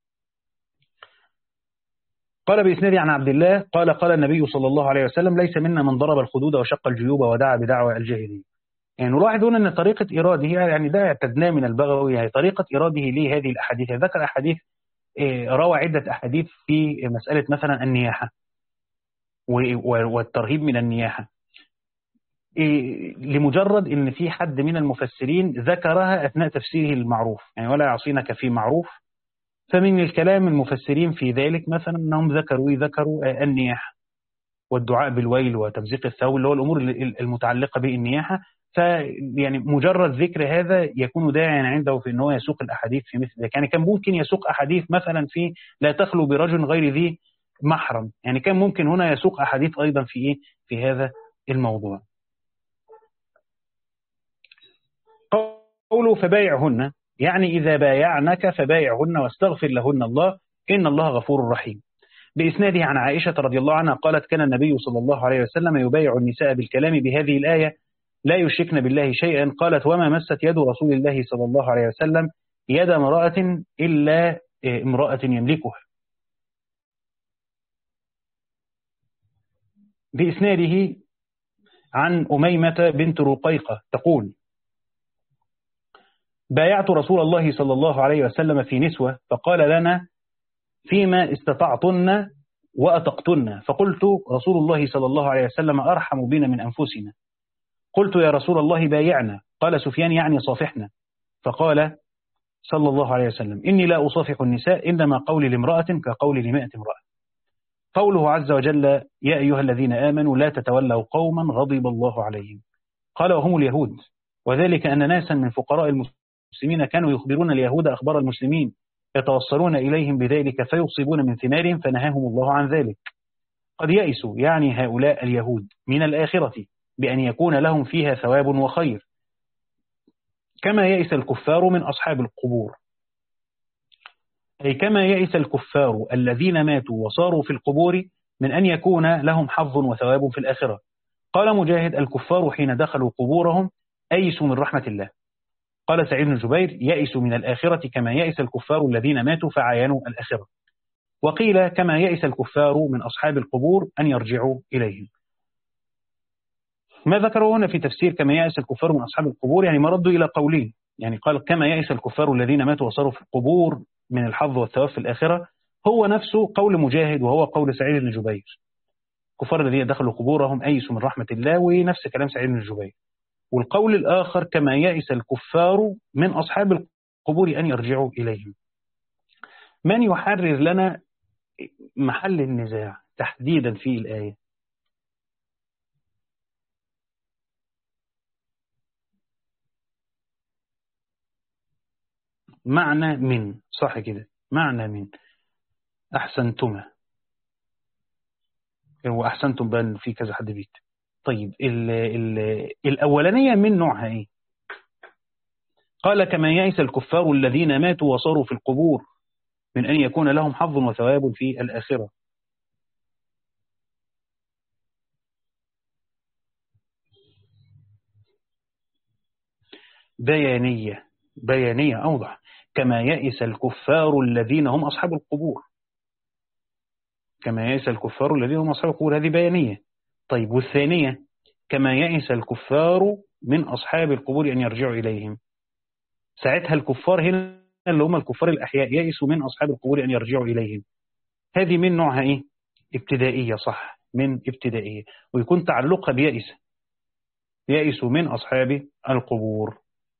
قال بإسناده عن عبد الله قال: قال النبي صلى الله عليه وسلم: ليس منا من ضرب الخدود وشق الجيوب ودعا بدعوى الجاهلية. يعني نلاحظ هنا أن طريقة إراده، يعني ده اعتدناه من البغوي، يعني طريقة إراده لهذه الأحاديث، ذكر أحاديث، روى عدة أحاديث في مسألة مثلا النياحة والترهيب من النياحة، لمجرد أن في حد من المفسرين ذكرها أثناء تفسيره المعروف، يعني ولا يعصينك في معروف. فمن الكلام المفسرين في ذلك مثلا أنهم ذكروا ذكروا النياحة والدعاء بالويل وتمزيق الثوب، اللي هو الأمور المتعلقة بالنياحة. فيعني مجرد ذكر هذا يكون داعيا عنده في أنه يسوق الأحاديث في مثل ذلك. يعني كان ممكن يسوق أحاديث مثلا في لا تخلو برجل غير ذي محرم، يعني كان ممكن هنا يسوق أحاديث أيضا في إيه في هذا الموضوع. قوله: فبايعهن، يعني إذا بايعنك فبايعهن واستغفر لهن الله إن الله غفور رحيم. بإسناده عن عائشة رضي الله عنها قالت: كان النبي صلى الله عليه وسلم يبايع النساء بالكلام بهذه الآية: لا يشركن بالله شيئا. قالت: وما مست يد رسول الله صلى الله عليه وسلم يد امرأة إلا امرأة يملكها. بإسناده عن أميمة بنت رقيقة تقول: بايعت رسول الله صلى الله عليه وسلم في نسوة، فقال لنا: فيما استطعتن وأتقتن. فقلت: رسول الله صلى الله عليه وسلم أرحم بنا من أنفسنا. قلت: يا رسول الله بايعنا. قال سفيان: يعني صافحنا. فقال صلى الله عليه وسلم: إني لا أصافح النساء، إنما قولي لامرأة كقولي لمائة امرأة. قوله عز وجل: يا أيها الذين آمنوا لا تتولوا قوما غضب الله عليهم. قال: وهم اليهود. وذلك أن ناسا من فقراء المسلمين كانوا يخبرون اليهود أخبار المسلمين يتوصلون إليهم بذلك فيصيبون من ثمارهم فنهاهم الله عن ذلك. قد يئسوا يعني هؤلاء اليهود من الآخرة بأن يكون لهم فيها ثواب وخير، كما يئس الكفار من أصحاب القبور، أي كما يئس الكفار الذين ماتوا وصاروا في القبور من أن يكون لهم حظ وثواب في الآخرة. قال مجاهد: الكفار حين دخلوا قبورهم أيسوا من رحمة الله. قال سعيد بن جبير: يئسوا من الآخرة كما يئس الكفار الذين ماتوا فعاينوا الآخرة. وقيل: كما يئس الكفار من أصحاب القبور أن يرجعوا إليهم. ما ذكره هنا في تفسير كما يئس الكفار من أصحاب القبور يعني مردوا إلى قولين، يعني قال كما يئس الكفار الذين ماتوا وصاروا في القبور من الحظ والثواب في الآخرة، هو نفسه قول مجاهد وهو قول سعيد بن جبير. الكفار الذين دخلوا قبورهم أيسوا من رحمة الله، ونفس كلام سعيد بن جبير. والقول الآخر كما يئس الكفار من أصحاب القبور أن يرجعوا إليهم. من يحرر لنا محل النزاع تحديدا في الآية؟ معنى من، صح كده، معنى من. أحسنتما، هو أحسنتم بان في كذا حد بيت. طيب ال ال الأولانية من نوعها إيه؟ قال كما يئس الكفار الذين ماتوا وصاروا في القبور من أن يكون لهم حظ وثواب في الآخرة. بيانية، بيانية أوضح. كما يئس الكفار الذين هم أصحاب القبور، كما يئس الكفار الذين هم أصحاب القبور، هذه بيانية. طيب والثانية كما يئس الكفار من أصحاب القبور أن يرجعوا إليهم، ساعتها الكفار هنا اللي هم الكفار الأحياء يئسوا من أصحاب القبور أن يرجعوا إليهم. هذه من نوعها إيه؟ ابتدائية، صح، من ابتدائية، ويكون تعلقها بيئس، يئسوا من أصحاب القبور.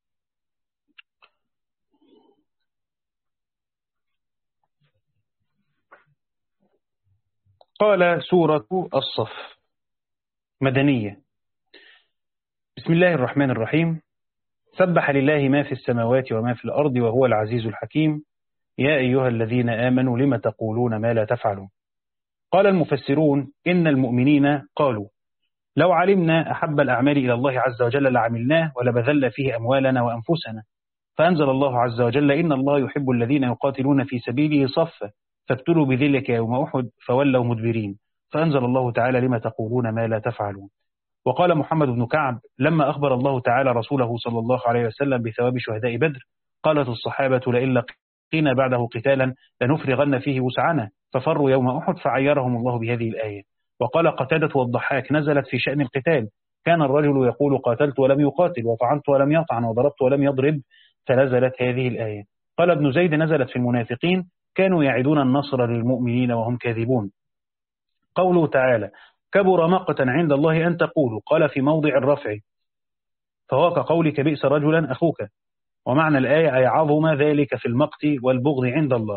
قال سورة الصف مدنية. بسم الله الرحمن الرحيم. سبح لله ما في السماوات وما في الأرض وهو العزيز الحكيم. يا أيها الذين آمنوا لم تقولون ما لا تفعلون. قال المفسرون إن المؤمنين قالوا لو علمنا أحب الأعمال إلى الله عز وجل لعملناه ولبذل فيه أموالنا وأنفسنا. فأنزل الله عز وجل إن الله يحب الذين يقاتلون في سبيله صفا فابتلوا بذلك يوم أحد فولوا مدبرين. فأنزل الله تعالى لما تقولون ما لا تفعلون. وقال محمد بن كعب لما أخبر الله تعالى رسوله صلى الله عليه وسلم بثواب شهداء بدر قالت الصحابة لئن لقينا بعده قتالا لنفرغن فيه وسعنا، ففروا يوم أحد فعيرهم الله بهذه الآية. وقال قتادة والضحاك نزلت في شأن القتال، كان الرجل يقول قاتلت ولم يقاتل وطعنت ولم يطعن وضربت ولم يضرب فنزلت هذه الآية. قال ابن زيد نزلت في المنافقين، كانوا يعدون النصر للمؤمنين وهم كاذبون. قوله تعالى كبر مقتا عند الله أن تقولوا، قال في موضع الرفع فهو كقولك بئس رجلا أخوك. ومعنى الآية أي عظم ذلك في المقت والبغض عند الله،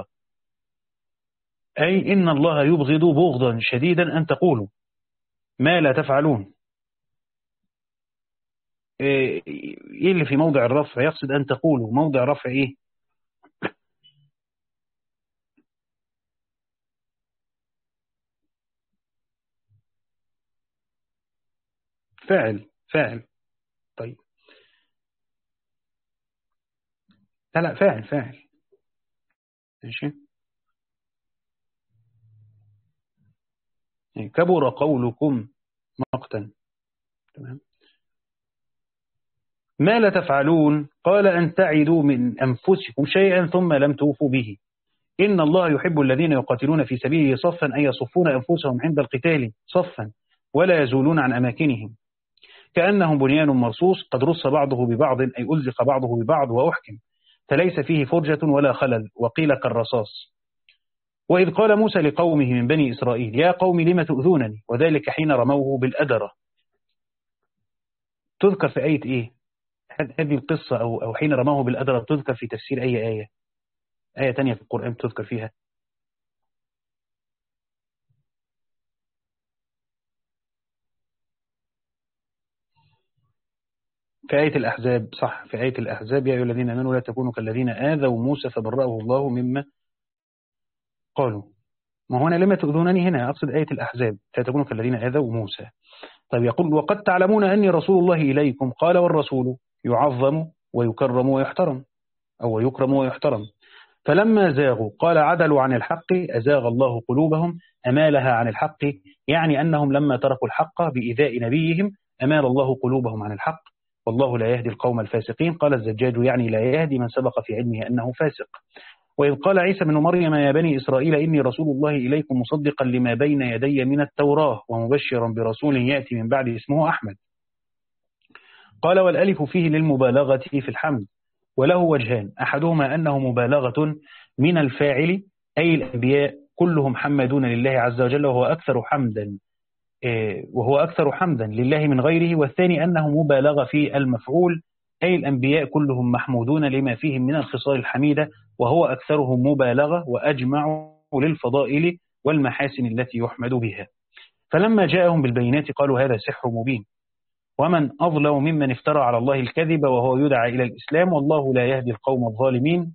أي إن الله يبغض بغضا شديدا أن تقولوا ما لا تفعلون. إيه اللي في موضع الرفع؟ يقصد أن تقولوا موضع رفع إيه؟ فاعل، فاعل. طيب لا لا، فاعل فاعل. ماشي. يعني كبر قولكم مقتا. تمام. ما لا تفعلون قال أن تعدوا من أنفسكم شيئا ثم لم توفوا به. إن الله يحب الذين يقاتلون في سبيله صفا أي يصفون أنفسهم عند القتال صفا ولا يزولون عن أماكنهم كأنهم بنيان مرصوص قد رص بعضه ببعض أي ألزق بعضه ببعض وأحكم، فليس فيه فرجة ولا خلل، وقيل كالرصاص. وإذ قال موسى لقومه من بني إسرائيل يا قوم لم تؤذونني، وذلك حين رموه بالأدرة. تذكر في آية إيه هذه القصة؟ أو أو حين رموه بالأدرة تذكر في تفسير أي آية؟ آية تانية في القرآن تذكر فيها؟ في آية الأحزاب، صح، في آية الأحزاب: يا أيها الذين آمنوا لا تكونوا كالذين آذوا موسى فبرأه الله مما قالوا. ما هو أنا لما تؤذونني هنا أقصد آية الأحزاب، لا تكونوا كالذين آذوا موسى. طيب يقول: وقد تعلمون أني رسول الله إليكم. قال: والرسول يعظم ويكرم ويحترم، أو يكرم ويحترم. فلما زاغوا قال عدلوا عن الحق أزاغ الله قلوبهم، أمالها عن الحق، يعني أنهم لما تركوا الحق بإيذاء نبيهم أمال الله قلوبهم عن الحق، والله لا يهدي القوم الفاسقين. قال الزجاج: يعني لا يهدي من سبق في علمه أنه فاسق. وإذ قال عيسى بن مريم: يا بني إسرائيل إني رسول الله إليكم مصدقا لما بين يدي من التوراة ومبشرا برسول يأتي من بعد اسمه أحمد. قال: والألف فيه للمبالغة في الحمد، وله وجهان: أحدهما أنه مبالغة من الفاعل، أي الأنبياء كلهم حمدون لله عز وجل وهو أكثر حمدا وهو أكثر حمدا لله من غيره. والثاني أنه مبالغة في المفعول، أي الأنبياء كلهم محمودون لما فيهم من الخصال الحميدة وهو أكثرهم مبالغة وأجمع للفضائل والمحاسن التي يحمد بها. فلما جاءهم بالبينات قالوا هذا سحر مبين، ومن أظلم ممن افترى على الله الكذب وهو يدعى إلى الإسلام، والله لا يهدي القوم الظالمين.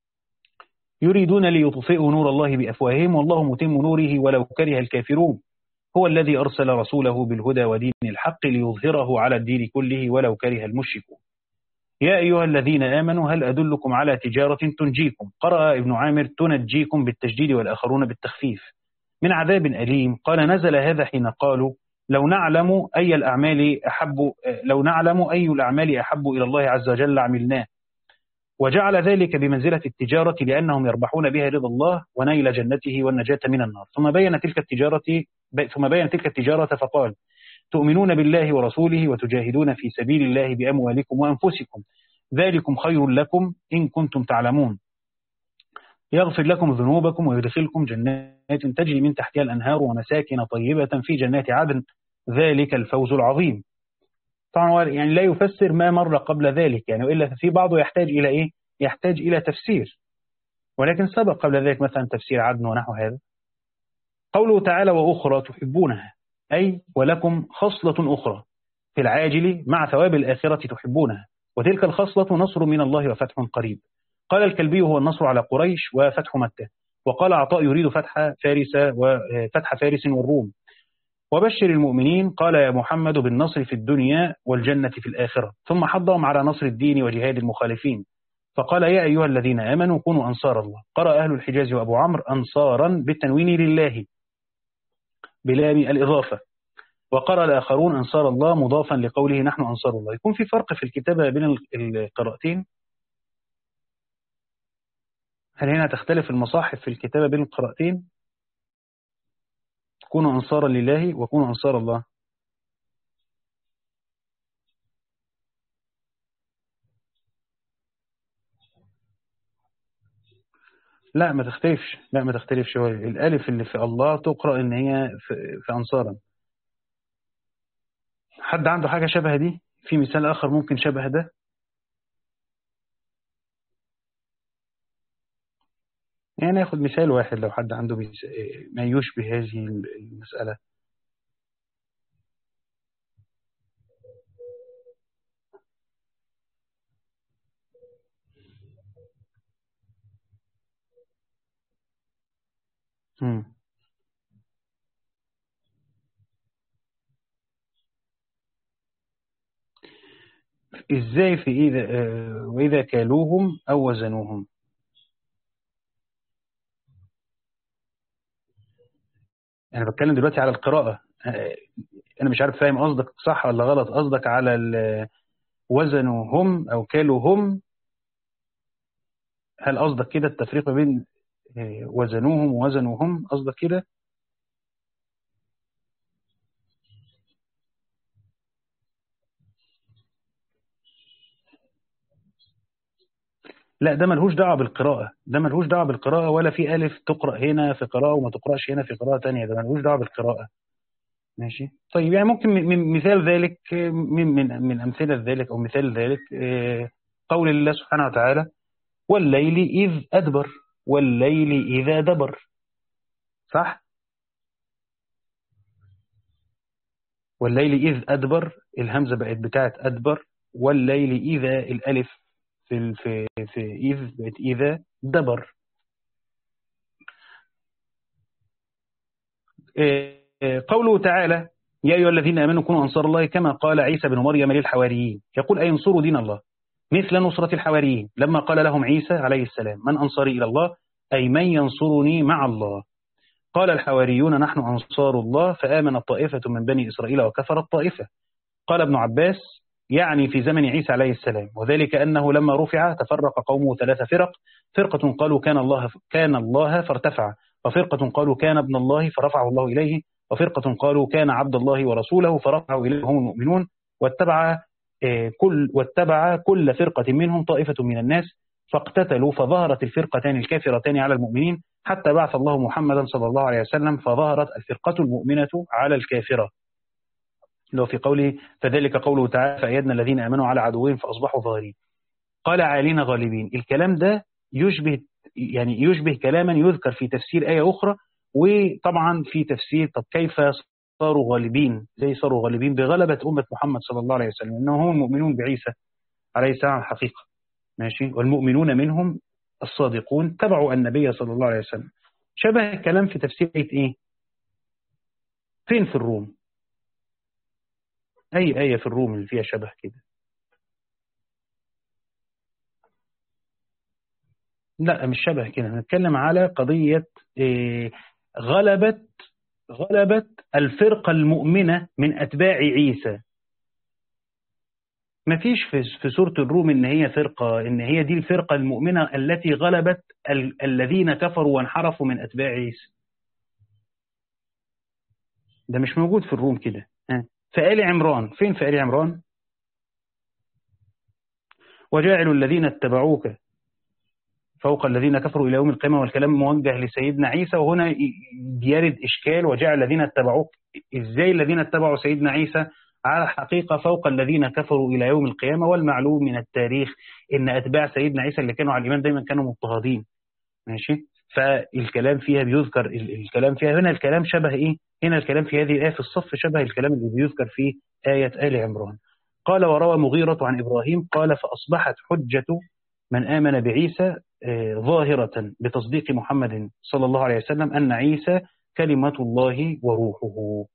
يريدون ليطفئوا نور الله بأفواههم والله متم نوره ولو كره الكافرون. هو الذي أرسل رسوله بالهدى ودين الحق ليظهره على الدين كله ولو كره المشركون. يا أيها الذين آمنوا هل أدلكم على تجارة تنجيكم؟ قرأ ابن عامر: تنجيكم بالتجديد والآخرون بالتخفيف من عذاب أليم. قال: نزل هذا حين قالوا لو نعلم أي الأعمال أحب لو نعلم أي الأعمال أحب إلى الله عز وجل عملناه، وجعل ذلك بمنزلة التجارة لأنهم يربحون بها رضا الله ونيل جنته والنجاة من النار. ثم بين تلك التجارة ثم بين تلك التجارة فقال: تؤمنون بالله ورسوله وتجاهدون في سبيل الله بأموالكم وأنفسكم، ذلكم خير لكم إن كنتم تعلمون، يغفر لكم ذنوبكم ويدخلكم جنات تجري من تحتها الأنهار ومساكن طيبة في جنات عدن، ذلك الفوز العظيم. طبعا يعني لا يفسر ما مر قبل ذلك، يعني وإلا في بعضه يحتاج إلى إيه؟ يحتاج إلى تفسير، ولكن سبق قبل ذلك مثلا تفسير عدن ونحو هذا. قوله تعالى: وأخرى تحبونها، أي ولكم خصلة أخرى في العاجل مع ثواب الآخرة تحبونها، وتلك الخصلة نصر من الله وفتح قريب. قال الكلبي: هو النصر على قريش وفتح مكة. وقال عطاء: يريد فتح فارس وفتح فارس والروم. وبشر المؤمنين. قال: يا محمد بالنصر في الدنيا والجنة في الآخرة. ثم حضهم على نصر الدين وجهاد المخالفين، فقال: يا أيها الذين آمنوا كونوا أنصار الله. قرأ أهل الحجاز وأبو عمرو: أنصارا بالتنوين لله بلام الإضافة. وقرأ الآخرون: أنصار الله مضافا لقوله نحن أنصار الله. يكون في فرق في الكتابة بين القراءتين؟ هل هنا تختلف المصاحف في الكتابة بين القراءتين؟ كونوا أنصارا لله وكونوا أنصار الله. لا ما تختلفش، لا ما تختلفش. هو الألف اللي في الله تقرأ إن هي في, في أنصارا. حد عنده حاجة شبه دي؟ في مثال آخر ممكن شبه ده؟ يعني ناخد مثال واحد لو حد عنده ما يشبه هذه المسألة. مم. إزاي في إذا وإذا كالوهم أو وزنوهم؟ أنا بتكلم دلوقتي على القراءة. أنا مش عارف فاهم قصدك صح ولا غلط. قصدك على وزنوهم أو كالوهم؟ هل قصدك كده التفريق بين وزنوهم ووزنوهم؟ قصدك كده؟ لا ده ملهوش دعوة بالقراءة، ده ملهوش دعوة بالقراءة، ولا في ألف تقرأ هنا في قراءة وما تقرأش هنا في قراءة تانية، ده ملهوش دعوة بالقراءة. ماشي طيب. يعني ممكن من مثال ذلك، من من من أمثلة ذلك أو مثال ذلك قول الله سبحانه وتعالى: والليل إذ أدبر، والليل إذا دبر. صح؟ والليل إذ أدبر، الهمزة بقت بتاعت أدبر، والليل إذا الألف في في في إذ بقت إذا دبر. قوله تعالى يا أيها الذين آمنوا كونوا أنصار الله كما قال عيسى بن مريم للحواريين، يقول أي انصروا دين الله مثل نصرة الحواريين لما قال لهم عيسى عليه السلام من أنصاري إلى الله أي من ينصرني مع الله. قال الحواريون نحن أنصار الله فآمنت طائفة من بني إسرائيل وكفرت طائفة. قال ابن عباس يعني في زمن عيسى عليه السلام، وذلك أنه لما رفع تفرق قومه ثلاث فرق، فرقة قالوا كان الله كان الله فارتفع، وفرقة قالوا كان ابن الله فرفعه الله إليه، وفرقة قالوا كان عبد الله ورسوله فرفعه إليه هم المؤمنون، واتبع كل واتبع كل فرقة منهم طائفة من الناس فاقتتلوا فظهرت الفرقتان الكافرتان على المؤمنين حتى بعث الله محمدا صلى الله عليه وسلم فظهرت الفرقة المؤمنة على الكافرة. لو في قوله فذلك قوله تعالى فأيدنا الذين آمنوا على عدوهم فأصبحوا ظاهرين. قال عالين غالبين. الكلام ده يشبه يعني يشبه كلاما يذكر في تفسير آية أخرى، وطبعا في تفسير طب كيف صاروا غالبين، زي صاروا غالبين بغلبة أمة محمد صلى الله عليه وسلم إنهم هم المؤمنون بعيسى عليه السلام الحقيقة ماشي، والمؤمنون منهم الصادقون تبعوا النبي صلى الله عليه وسلم. شبه الكلام في تفسير آية إيه؟ فين في الروم؟ أي آية في الروم اللي فيها شبه كده؟ لا مش شبه كده، نتكلم على قضية إيه غلبة غلبة الفرقة المؤمنة من أتباع عيسى. ما فيش في في سورة الروم إن هي فرقة إن هي دي الفرقة المؤمنة التي غلبت ال الذين كفروا وانحرفوا من أتباع عيسى. ده مش موجود في الروم كده. فآل عمران فين؟ في آل عمران وجاعل الذين اتبعوك فوق الذين كفروا إلى يوم القيامة، والكلام موجه لسيدنا عيسى، وهنا يرد إشكال وجعل الذين اتبعوك إزاي الذين اتبعوا سيدنا عيسى على حقيقة فوق الذين كفروا إلى يوم القيامة. والمعلوم من التاريخ إن أتباع سيدنا عيسى اللي كانوا على الإيمان دايما كانوا مضطهدين ماشي. فالكلام فيها بيذكر الكلام فيها هنا الكلام شبه إيه؟ هنا الكلام في هذه الآية في الصف شبه الكلام اللي بيذكر في آية آل عمران. قال وروى مغيرة عن إبراهيم قال فأصبحت حجة من آمن بعيسى ظاهرة بتصديق محمد صلى الله عليه وسلم أن عيسى كلمة الله وروحه.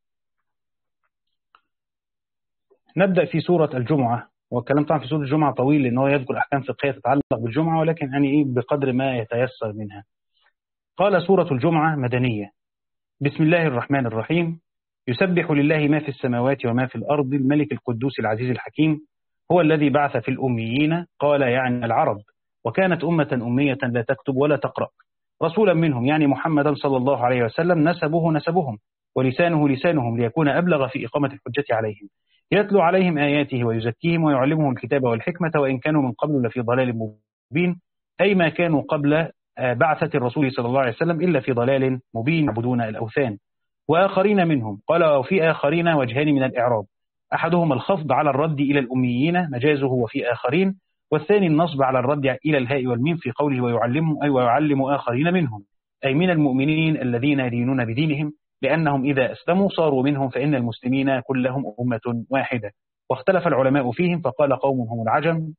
نبدأ في سورة الجمعة، والكلام طبعا في سورة الجمعة طويل لأنه يذكر أحكام فقهية تتعلق بالجمعة، ولكن يعني إيه بقدر ما يتيسر منها. قال سورة الجمعة مدنية. بسم الله الرحمن الرحيم. يسبح لله ما في السماوات وما في الأرض الملك القدوس العزيز الحكيم هو الذي بعث في الأميين قال يعني العرب وكانت أمة أمية لا تكتب ولا تقرأ رسولا منهم يعني محمدا صلى الله عليه وسلم نسبه نسبهم ولسانه لسانهم ليكون أبلغ في إقامة الحجة عليهم يتلو عليهم آياته ويزكيهم ويعلمهم الكتاب والحكمة وإن كانوا من قبل لفي ضلال مبين، أي ما كانوا قبل بعثة الرسول صلى الله عليه وسلم إلا في ضلال مبين يعبدون الأوثان. وآخرين منهم قال وفي آخرين وجهان من الإعراب، أحدهما الخفض على الرد إلى الأميين مجازه وفي آخرين، والثاني النصب على الرد إلى الهاء والميم في قوله ويعلمهم أي ويعلم آخرين منهم أي من المؤمنين الذين يدينون بدينهم لأنهم إذا أسلموا صاروا منهم فإن المسلمين كلهم أمة واحدة. واختلف العلماء فيهم فقال قوم هم العجم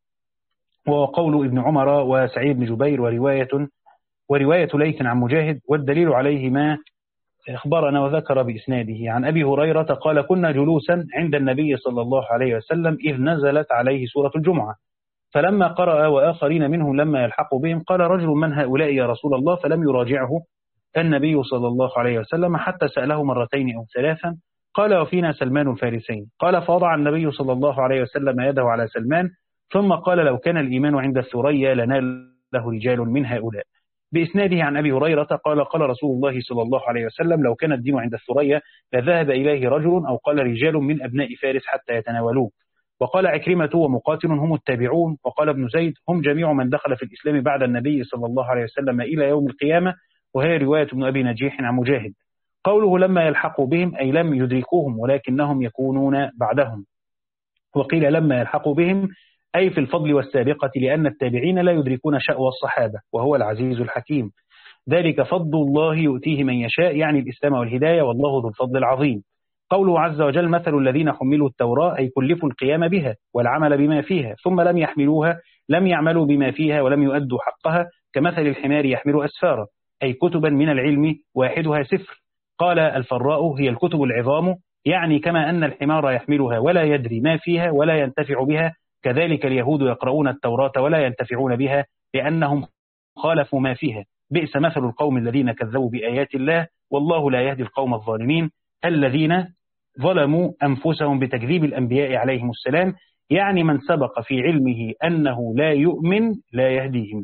وقول ابن عمر وسعيد بن جبير ورواية ورواية ليث عن مجاهد، والدليل عليه ما أخبرنا وذكر بإسناده عن أبي هريرة قال كنا جلوسا عند النبي صلى الله عليه وسلم إذ نزلت عليه سورة الجمعة فلما قرأ وآخرين منهم لما يلحقوا بهم قال رجل من هؤلاء يا رسول الله فلم يراجعه النبي صلى الله عليه وسلم حتى سأله مرتين أو ثلاثا قال وفينا سلمان الفارسين قال فوضع النبي صلى الله عليه وسلم يده على سلمان ثم قال لو كان الإيمان عند الثريا لنال له رجال من هؤلاء. بإسناده عن أبي هريرة قال قال رسول الله صلى الله عليه وسلم لو كان الدين عند الثريا لذهب إليه رجل أو قال رجال من أبناء فارس حتى يتناولوه. وقال عكرمة ومقاتل هم التابعون وقال ابن زيد هم جميع من دخل في الإسلام بعد النبي صلى الله عليه وسلم إلى يوم القيامة، وهي رواية ابن أبي نجيح عن مجاهد. قوله لما يلحقوا بهم أي لم يدركوهم ولكنهم يكونون بعدهم، وقيل لما يلحقوا بهم أي في الفضل والسابقة لأن التابعين لا يدركون شأوى الصحابة وهو العزيز الحكيم. ذلك فضل الله يؤتيه من يشاء يعني الإسلام والهداية والله ذو الفضل العظيم. قوله عز وجل مثل الذين حملوا التوراة أي كلفوا القيام بها والعمل بما فيها ثم لم يحملوها لم يعملوا بما فيها ولم يؤدوا حقها كمثل الحمار يحمل أسفارا أي كتبا من العلم واحدها سفر. قال الفراء هي الكتب العظام، يعني كما أن الحمار يحملها ولا يدري ما فيها ولا ينتفع بها، كذلك اليهود يقرؤون التوراة ولا ينتفعون بها لأنهم خالفوا ما فيها. بئس مثل القوم الذين كذبوا بآيات الله والله لا يهدي القوم الظالمين الذين ظلموا أنفسهم بتكذيب الأنبياء عليهم السلام، يعني من سبق في علمه أنه لا يؤمن لا يهديهم.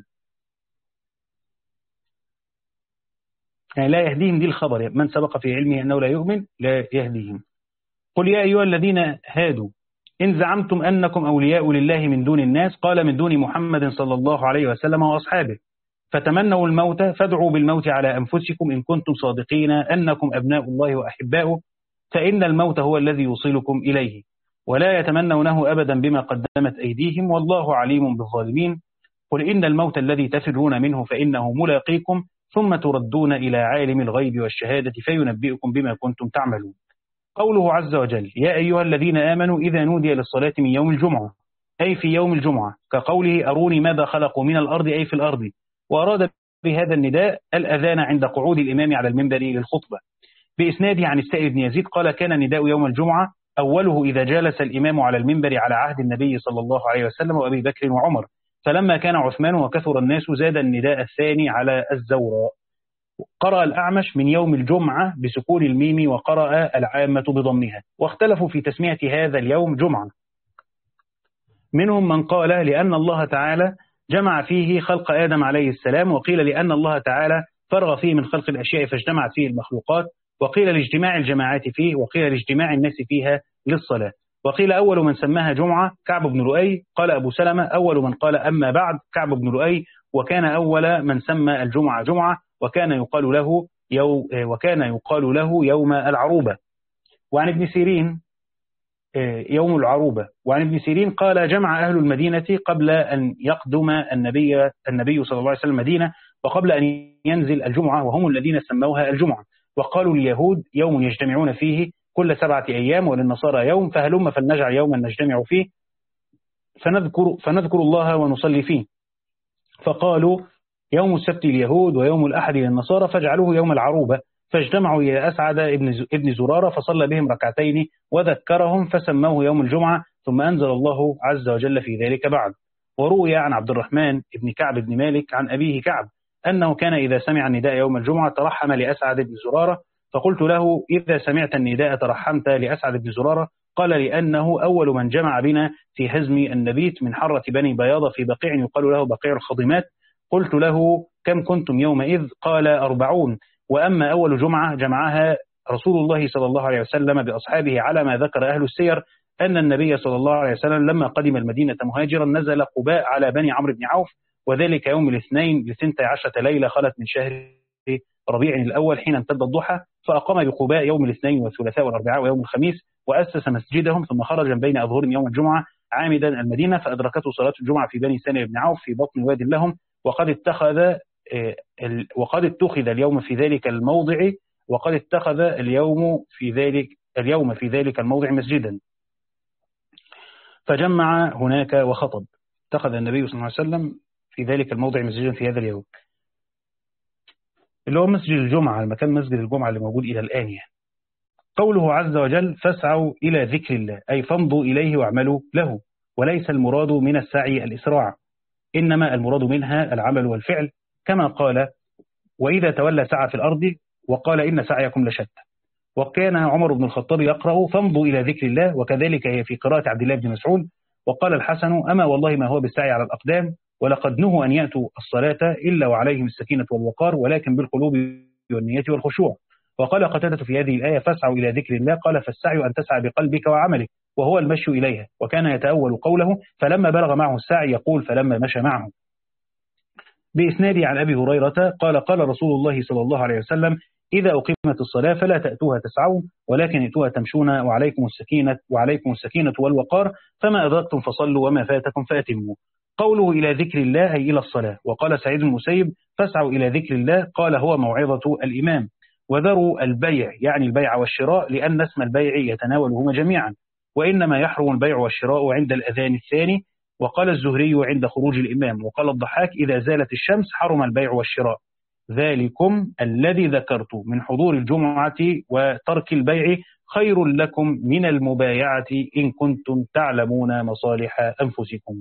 يعني لا يهديهم دي الخبر، يعني من سبق في علمه أنه لا يؤمن لا يهديهم. قل يا أيها الذين هادوا إن زعمتم أنكم أولياء لله من دون الناس، قال من دون محمد صلى الله عليه وسلم وأصحابه، فتمنوا الموت فادعوا بالموت على أنفسكم إن كنتم صادقين أنكم أبناء الله وأحباؤه، فإن الموت هو الذي يوصلكم إليه، ولا يتمنونه أبدا بما قدمت أيديهم والله عليم بالظالمين. قل إن الموت الذي تفرون منه فإنه ملاقيكم ثم تردون إلى عالم الغيب والشهادة فينبئكم بما كنتم تعملون. قوله عز وجل يا أيها الذين آمنوا إذا نودي للصلاة من يوم الجمعة أي في يوم الجمعة، كقوله أروني ماذا خلقوا من الأرض أي في الأرض، وأراد بهذا النداء الأذان عند قعود الإمام على المنبر للخطبة. بإسناده عن السائب بن يزيد قال كان نداء يوم الجمعة أوله إذا جالس الإمام على المنبر على عهد النبي صلى الله عليه وسلم وأبي بكر وعمر، فلما كان عثمان وكثر الناس زاد النداء الثاني على الزوراء. قرأ الأعمش من يوم الجمعة بسكون الميم وقرأ العامة بضمها، واختلفوا في تسمية هذا اليوم جمعة. منهم من قال لأن الله تعالى جمع فيه خلق آدم عليه السلام، وقيل لأن الله تعالى فرغ فيه من خلق الأشياء فاجتمعت فيه المخلوقات، وقيل لاجتماع الجماعات فيه، وقيل لاجتماع الناس فيها للصلاة. وقيل أول من سماها جمعة كعب بن لؤي، قال أبو سلمة أول من قال أما بعد كعب بن لؤي، وكان أول من سمى الجمعة جمعة، وكان يقال له يو وكان يقال له يوم العروبة. وعن ابن سيرين يوم العروبة. وعن ابن سيرين قال جمع أهل المدينة قبل أن يقدم النبي النبي صلى الله عليه وسلم المدينة وقبل أن ينزل الجمعة، وهم الذين سموها الجمعة. وقالوا لليهود يوم يجتمعون فيه كل سبعة أيام، وللنصارى يوم، فهلم فلنجعل يوما نجتمع فيه فنذكر, فنذكر الله ونصلي فيه. فقالوا يوم السبت اليهود ويوم الأحد للنصارى فاجعلوه يوم العروبة، فاجتمعوا إلى أسعد ابن زرارة فصلى بهم ركعتين وذكرهم فسموه يوم الجمعة، ثم أنزل الله عز وجل في ذلك بعد. وروي عن عبد الرحمن بن كعب بن مالك عن أبيه كعب أنه كان إذا سمع النداء يوم الجمعة ترحم لأسعد بن زرارة، فقلت له إذا سمعت النداء ترحمت لأسعد بن زرارة؟ قال لأنه أول من جمع بنا في هزم النبيت من حرة بني بياضة في بقيع يقال له بقيع الخضمات. قلت له كم كنتم يومئذ؟ قال أربعون. وأما أول جمعة جمعها رسول الله صلى الله عليه وسلم بأصحابه على ما ذكر أهل السير أن النبي صلى الله عليه وسلم لما قدم المدينة مهاجرا نزل قباء على بني عمرو بن عوف، وذلك يوم الاثنين لثنتي عشرة ليلة خلت من شهر ربيع الأول حين امتد الضحى، فأقام بقباء يوم الاثنين والثلاثاء والأربعاء ويوم الخميس، وأسس مسجدهم، ثم خرج من بين أظهرهم يوم الجمعة عامدا المدينة، فأدركته صلاة الجمعة في بني سالم بن عوف في بطن واد لهم، وقد اتخذ وقد اتخذ اليوم في ذلك الموضع وقد اتخذ اليوم في ذلك اليوم في ذلك الموضع مسجدا، فجمع هناك وخطب. اتخذ النبي صلى الله عليه وسلم في ذلك الموضع مسجدا في هذا اليوم، اللي هو مسجد الجمعة، المكان مسجد الجمعة اللي موجود إلى الآن. يعني قوله عز وجل فاسعوا إلى ذكر الله أي فامضوا إليه واعملوا له، وليس المراد من السعي الإسراع، إنما المراد منها العمل والفعل، كما قال وإذا تولى سعى في الأرض وقال إن سعيكم لشتى. وكان عمر بن الخطاب يقرأ فامضوا إلى ذكر الله، وكذلك هي في قراءة عبد الله بن مسعود. وقال الحسن أما والله ما هو بالسعي على الأقدام، ولقد نهوا أن يأتوا الصلاة إلا وعليهم السكينة والوقار ولكن بالقلوب والنية والخشوع. وقال قتادة في هذه الآية فاسعوا إلى ذكر الله، قال فالسعي أن تسعى بقلبك وعملك وهو المشي إليها، وكان يتأول قوله فلما بلغ معه السعي يقول فلما مشى معه. بإسنادي عن أبي هريرة قال قال رسول الله صلى الله عليه وسلم إذا أقيمت الصلاة فلا تأتوها تسعون ولكن ائتوها تمشون وعليكم السكينة وعليكم السكينة والوقار، فما أدركتم فصلوا وما فاتكم فأتموا. قوله إلى ذكر الله أي إلى الصلاة. وقال سعيد المسيب فاسعوا إلى ذكر الله، قال هو موعظة الإمام. وذروا البيع يعني البيع والشراء لأن اسم البيع يتناولهما جميعا، وإنما يحرم البيع والشراء عند الأذان الثاني. وقال الزهري عند خروج الإمام. وقال الضحاك إذا زالت الشمس حرم البيع والشراء. ذلكم الذي ذكرت من حضور الجمعة وترك البيع خير لكم من المبايعة إن كنتم تعلمون مصالح أنفسكم.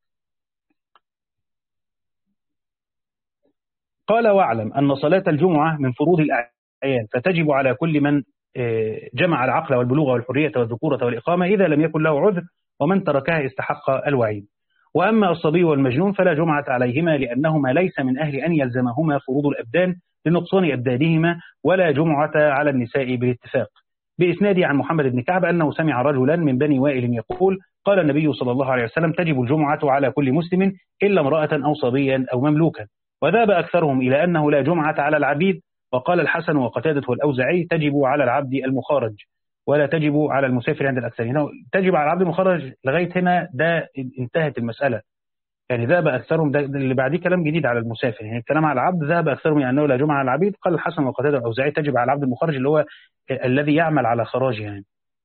قال واعلم أن صلاة الجمعة من فروض الأعيان، فتجب على كل من جمع العقل والبلوغ والحرية والذكورة والإقامة إذا لم يكن له عذر، ومن تركها استحق الوعيد. وأما الصبي والمجنون فلا جمعة عليهما لأنهما ليس من أهل أن يلزمهما فروض الأبدان لنقصان أبدانهما، ولا جمعة على النساء بالاتفاق. بإسنادي عن محمد بن كعب أنه سمع رجلا من بني وائل يقول قال النبي صلى الله عليه وسلم تجب الجمعة على كل مسلم إلا امرأة أو صبيا أو مملوكا. وذهب أكثرهم إلى أنه لا جمعة على العبيد. وقال الحسن وقتادة والأوزعي تجب على العبد المخرج ولا تجب على المسافر عند الأكثرين. تجب على العبد المخرج لغاية هنا ده انتهت المسألة. يعني ذهب أكثرهم، ده اللي بعديه كلام جديد على المسافر، يعني الكلام على العبد ذهب أكثرهم يعني أنه لا جمعة على العبيد. قال الحسن وقتادة والأوزعي تجب على العبد المخرج اللي هو الذي يعمل على خراجه يعني.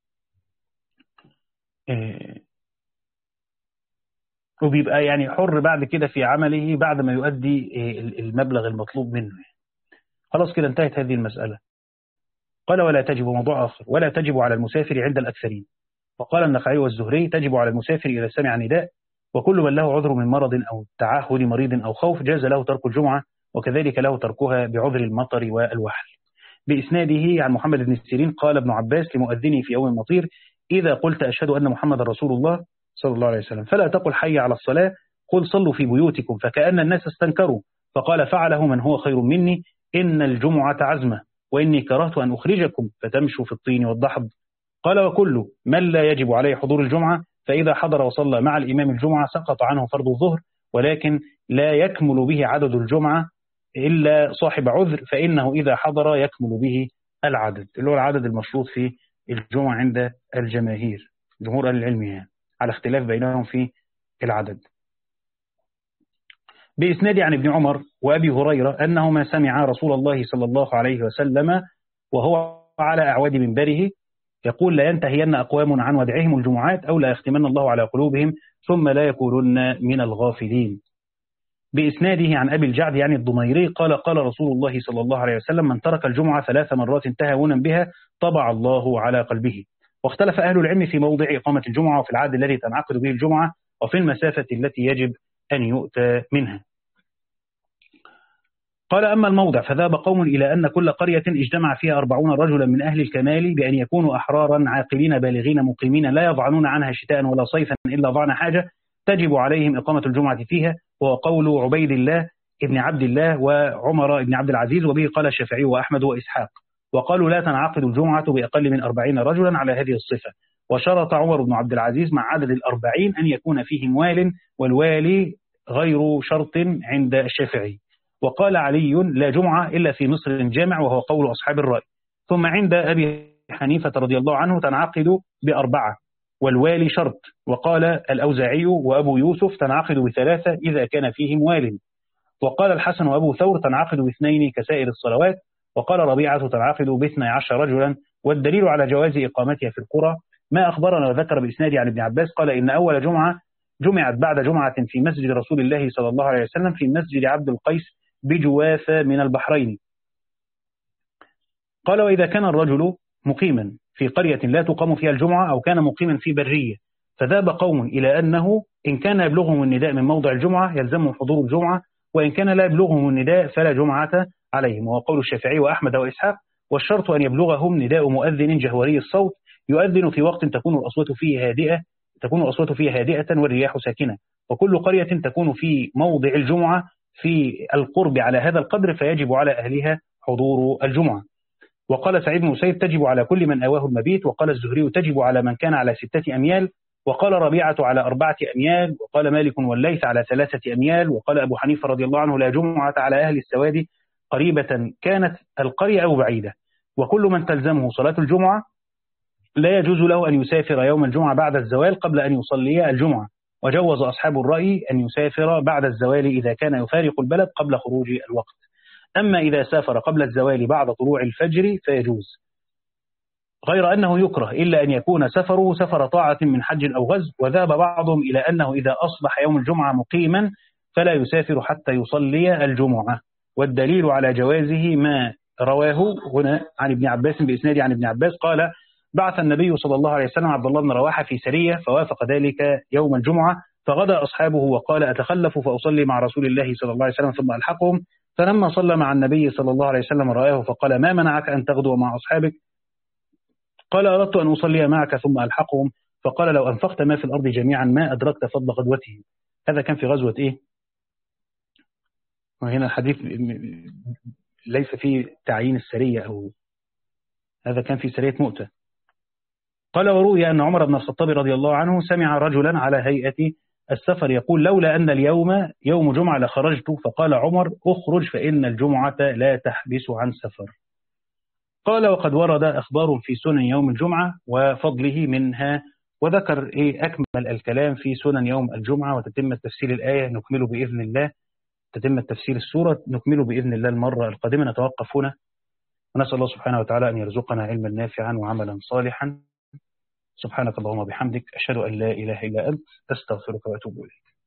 وبيبقى يعني حر بعد كده في عمله بعد ما يؤدي المبلغ المطلوب منه. خلاص كده انتهت هذه المسألة. قال ولا تجب موضوع آخر ولا تجب على المسافر عند الأكثرين. وقال النخعي والزهري تجب على المسافر إذا سمع نداء، وكل من له عذر من مرض أو تعهد مريض أو خوف جاز له ترك الجمعة، وكذلك له تركها بعذر المطر والوحل. بإسناده عن محمد بن سيرين قال ابن عباس لمؤذني في يوم المطير إذا قلت أشهد أن محمد رسول الله صلى الله عليه وسلم فلا تقل حي على الصلاة، قل صلوا في بيوتكم، فكأن الناس استنكروا. فقال فعله من هو خير مني إن الجمعة عزمة وإني كرهت أن أخرجكم فتمشوا في الطين والضحض. قال وكل من لا يجب عليه حضور الجمعة فإذا حضر وصلى مع الإمام الجمعة سقط عنه فرض الظهر، ولكن لا يكمل به عدد الجمعة إلا صاحب عذر، فإنه إذا حضر يكمل به العدد اللي هو العدد المشروط في الجمعة عند الجماهير جمهور أهل العلم يعني، على اختلاف بينهم في العدد. بإسناد عن ابن عمر وأبي هريرة أنهما سمع رسول الله صلى الله عليه وسلم وهو على أعواد منبره يقول لا ينتهين أقوام عن ودعهم الجمعات أو لا يختمن الله على قلوبهم ثم لا يكونن من الغافلين. بإسناده عن أبي الجعد يعني الضميري قال قال رسول الله صلى الله عليه وسلم من ترك الجمعة ثلاث مرات تهاونا بها طبع الله على قلبه. واختلف أهل العلم في موضع إقامة الجمعة وفي العهد الذي تنعقد به الجمعة وفي المسافة التي يجب أن يؤتى منها. قال أما الموضع فذهب قوم إلى أن كل قرية اجتمع فيها أربعون رجلا من أهل الكمال بأن يكونوا أحرارا عاقلين بالغين مقيمين لا يضعنون عنها شتاء ولا صيفا إلا ضعن حاجة تجب عليهم إقامة الجمعة فيها، وهو قول عبيد الله ابن عبد الله وعمر ابن عبد العزيز، وبه قال الشافعي وأحمد وإسحاق. وقالوا لا تنعقد الجمعة بأقل من أربعين رجلا على هذه الصفة. وشرط عمر بن عبد العزيز مع عدد الأربعين أن يكون فيهم وال، والوالي غير شرط عند الشافعي. وقال علي لا جمعة إلا في مصر جامع، وهو قول أصحاب الرأي. ثم عند أبي حنيفة رضي الله عنه تنعقد بأربعة والوالي شرط. وقال الأوزاعي وأبو يوسف تنعقد بثلاثة إذا كان فيهم وال. وقال الحسن وأبو ثور تنعقد باثنين كسائر الصلوات. وقال ربيعة تنعقد باثني عشر رجلا. والدليل على جواز إقامتها في القرى ما أخبرنا وذكر بإسناد عن ابن عباس قال إن أول جمعة جمعت بعد جمعة في مسجد رسول الله صلى الله عليه وسلم في مسجد عبد القيس بجوافة من البحرين. قال وإذا كان الرجل مقيما في قرية لا تقام فيها الجمعة أو كان مقيما في برية فذهب قوم إلى أنه إن كان يبلغهم النداء من موضع الجمعة يلزمهم حضور الجمعة، وإن كان لا يبلغهم النداء فلا جمعة عليهم، وهو قول الشافعي وأحمد وإسحاق. والشرط أن يبلغهم نداء مؤذن جهوري الصوت يؤذن في وقت تكون الأصوات فيه هادئة تكون الأصوات فيه هادئة والرياح ساكنة، وكل قرية تكون في موضع الجمعة في القرب على هذا القدر فيجب على أهلها حضور الجمعة. وقال سعيد بن مسيب تجب على كل من آواه المبيت. وقال الزهري تجب على من كان على ستة أميال. وقال ربيعة على أربعة أميال. وقال مالك والليث على ثلاثة أميال. وقال أبو حنيفة رضي الله عنه لا جمعة على أهل السواد قريبة كانت القرية أو بعيدة. وكل من تلزمه صلاة الجمعة لا يجوز له أن يسافر يوم الجمعة بعد الزوال قبل أن يصلي الجمعة. وجوز أصحاب الرأي أن يسافر بعد الزوال إذا كان يفارق البلد قبل خروج الوقت. أما إذا سافر قبل الزوال بعد طلوع الفجر فيجوز، غير أنه يكره إلا أن يكون سفره سفر طاعة من حج أو غزو. وذهب بعضهم إلى أنه إذا أصبح يوم الجمعة مقيما فلا يسافر حتى يصلي الجمعة، والدليل على جوازه ما رواه هنا عن ابن عباس بإسناد عن ابن عباس قال: بعث النبي صلى الله عليه وسلم عبد الله بن رواحة في سرية فوافق ذلك يوم الجمعة، فغدا أصحابه وقال: أتخلف فأصلي مع رسول الله صلى الله عليه وسلم ثم ألحقهم. فلما صلى مع النبي صلى الله عليه وسلم رآه فقال: ما منعك أن تغدو مع أصحابك؟ قال: أردت أن أصلي معك ثم ألحقهم. فقال: لو أنفقت ما في الأرض جميعا ما أدركت فضل غدوته. هذا كان في غزوة إيه؟ وهنا الحديث ليس فيه تعيين السرية، أو هذا كان في سرية مؤتة. قال: وروي أن عمر بن الخطاب رضي الله عنه سمع رجلا على هيئة السفر يقول: لولا أن اليوم يوم جمعة لخرجت. فقال عمر: أخرج فإن الجمعة لا تحبس عن سفر. قال: وقد ورد أخبار في سنن يوم الجمعة وفضله منها، وذكر إيه أكمل الكلام في سنن يوم الجمعة وتتم تفسير الآية نكمله بإذن الله، تتم تفسير السورة نكمله بإذن الله المرة القادمة. نتوقف هنا ونسأل الله سبحانه وتعالى أن يرزقنا علما نافعا وعملا صالحا. سبحانك اللهم وبحمدك، أشهد أن لا إله إلا أنت، أستغفرك وأتوب إليك.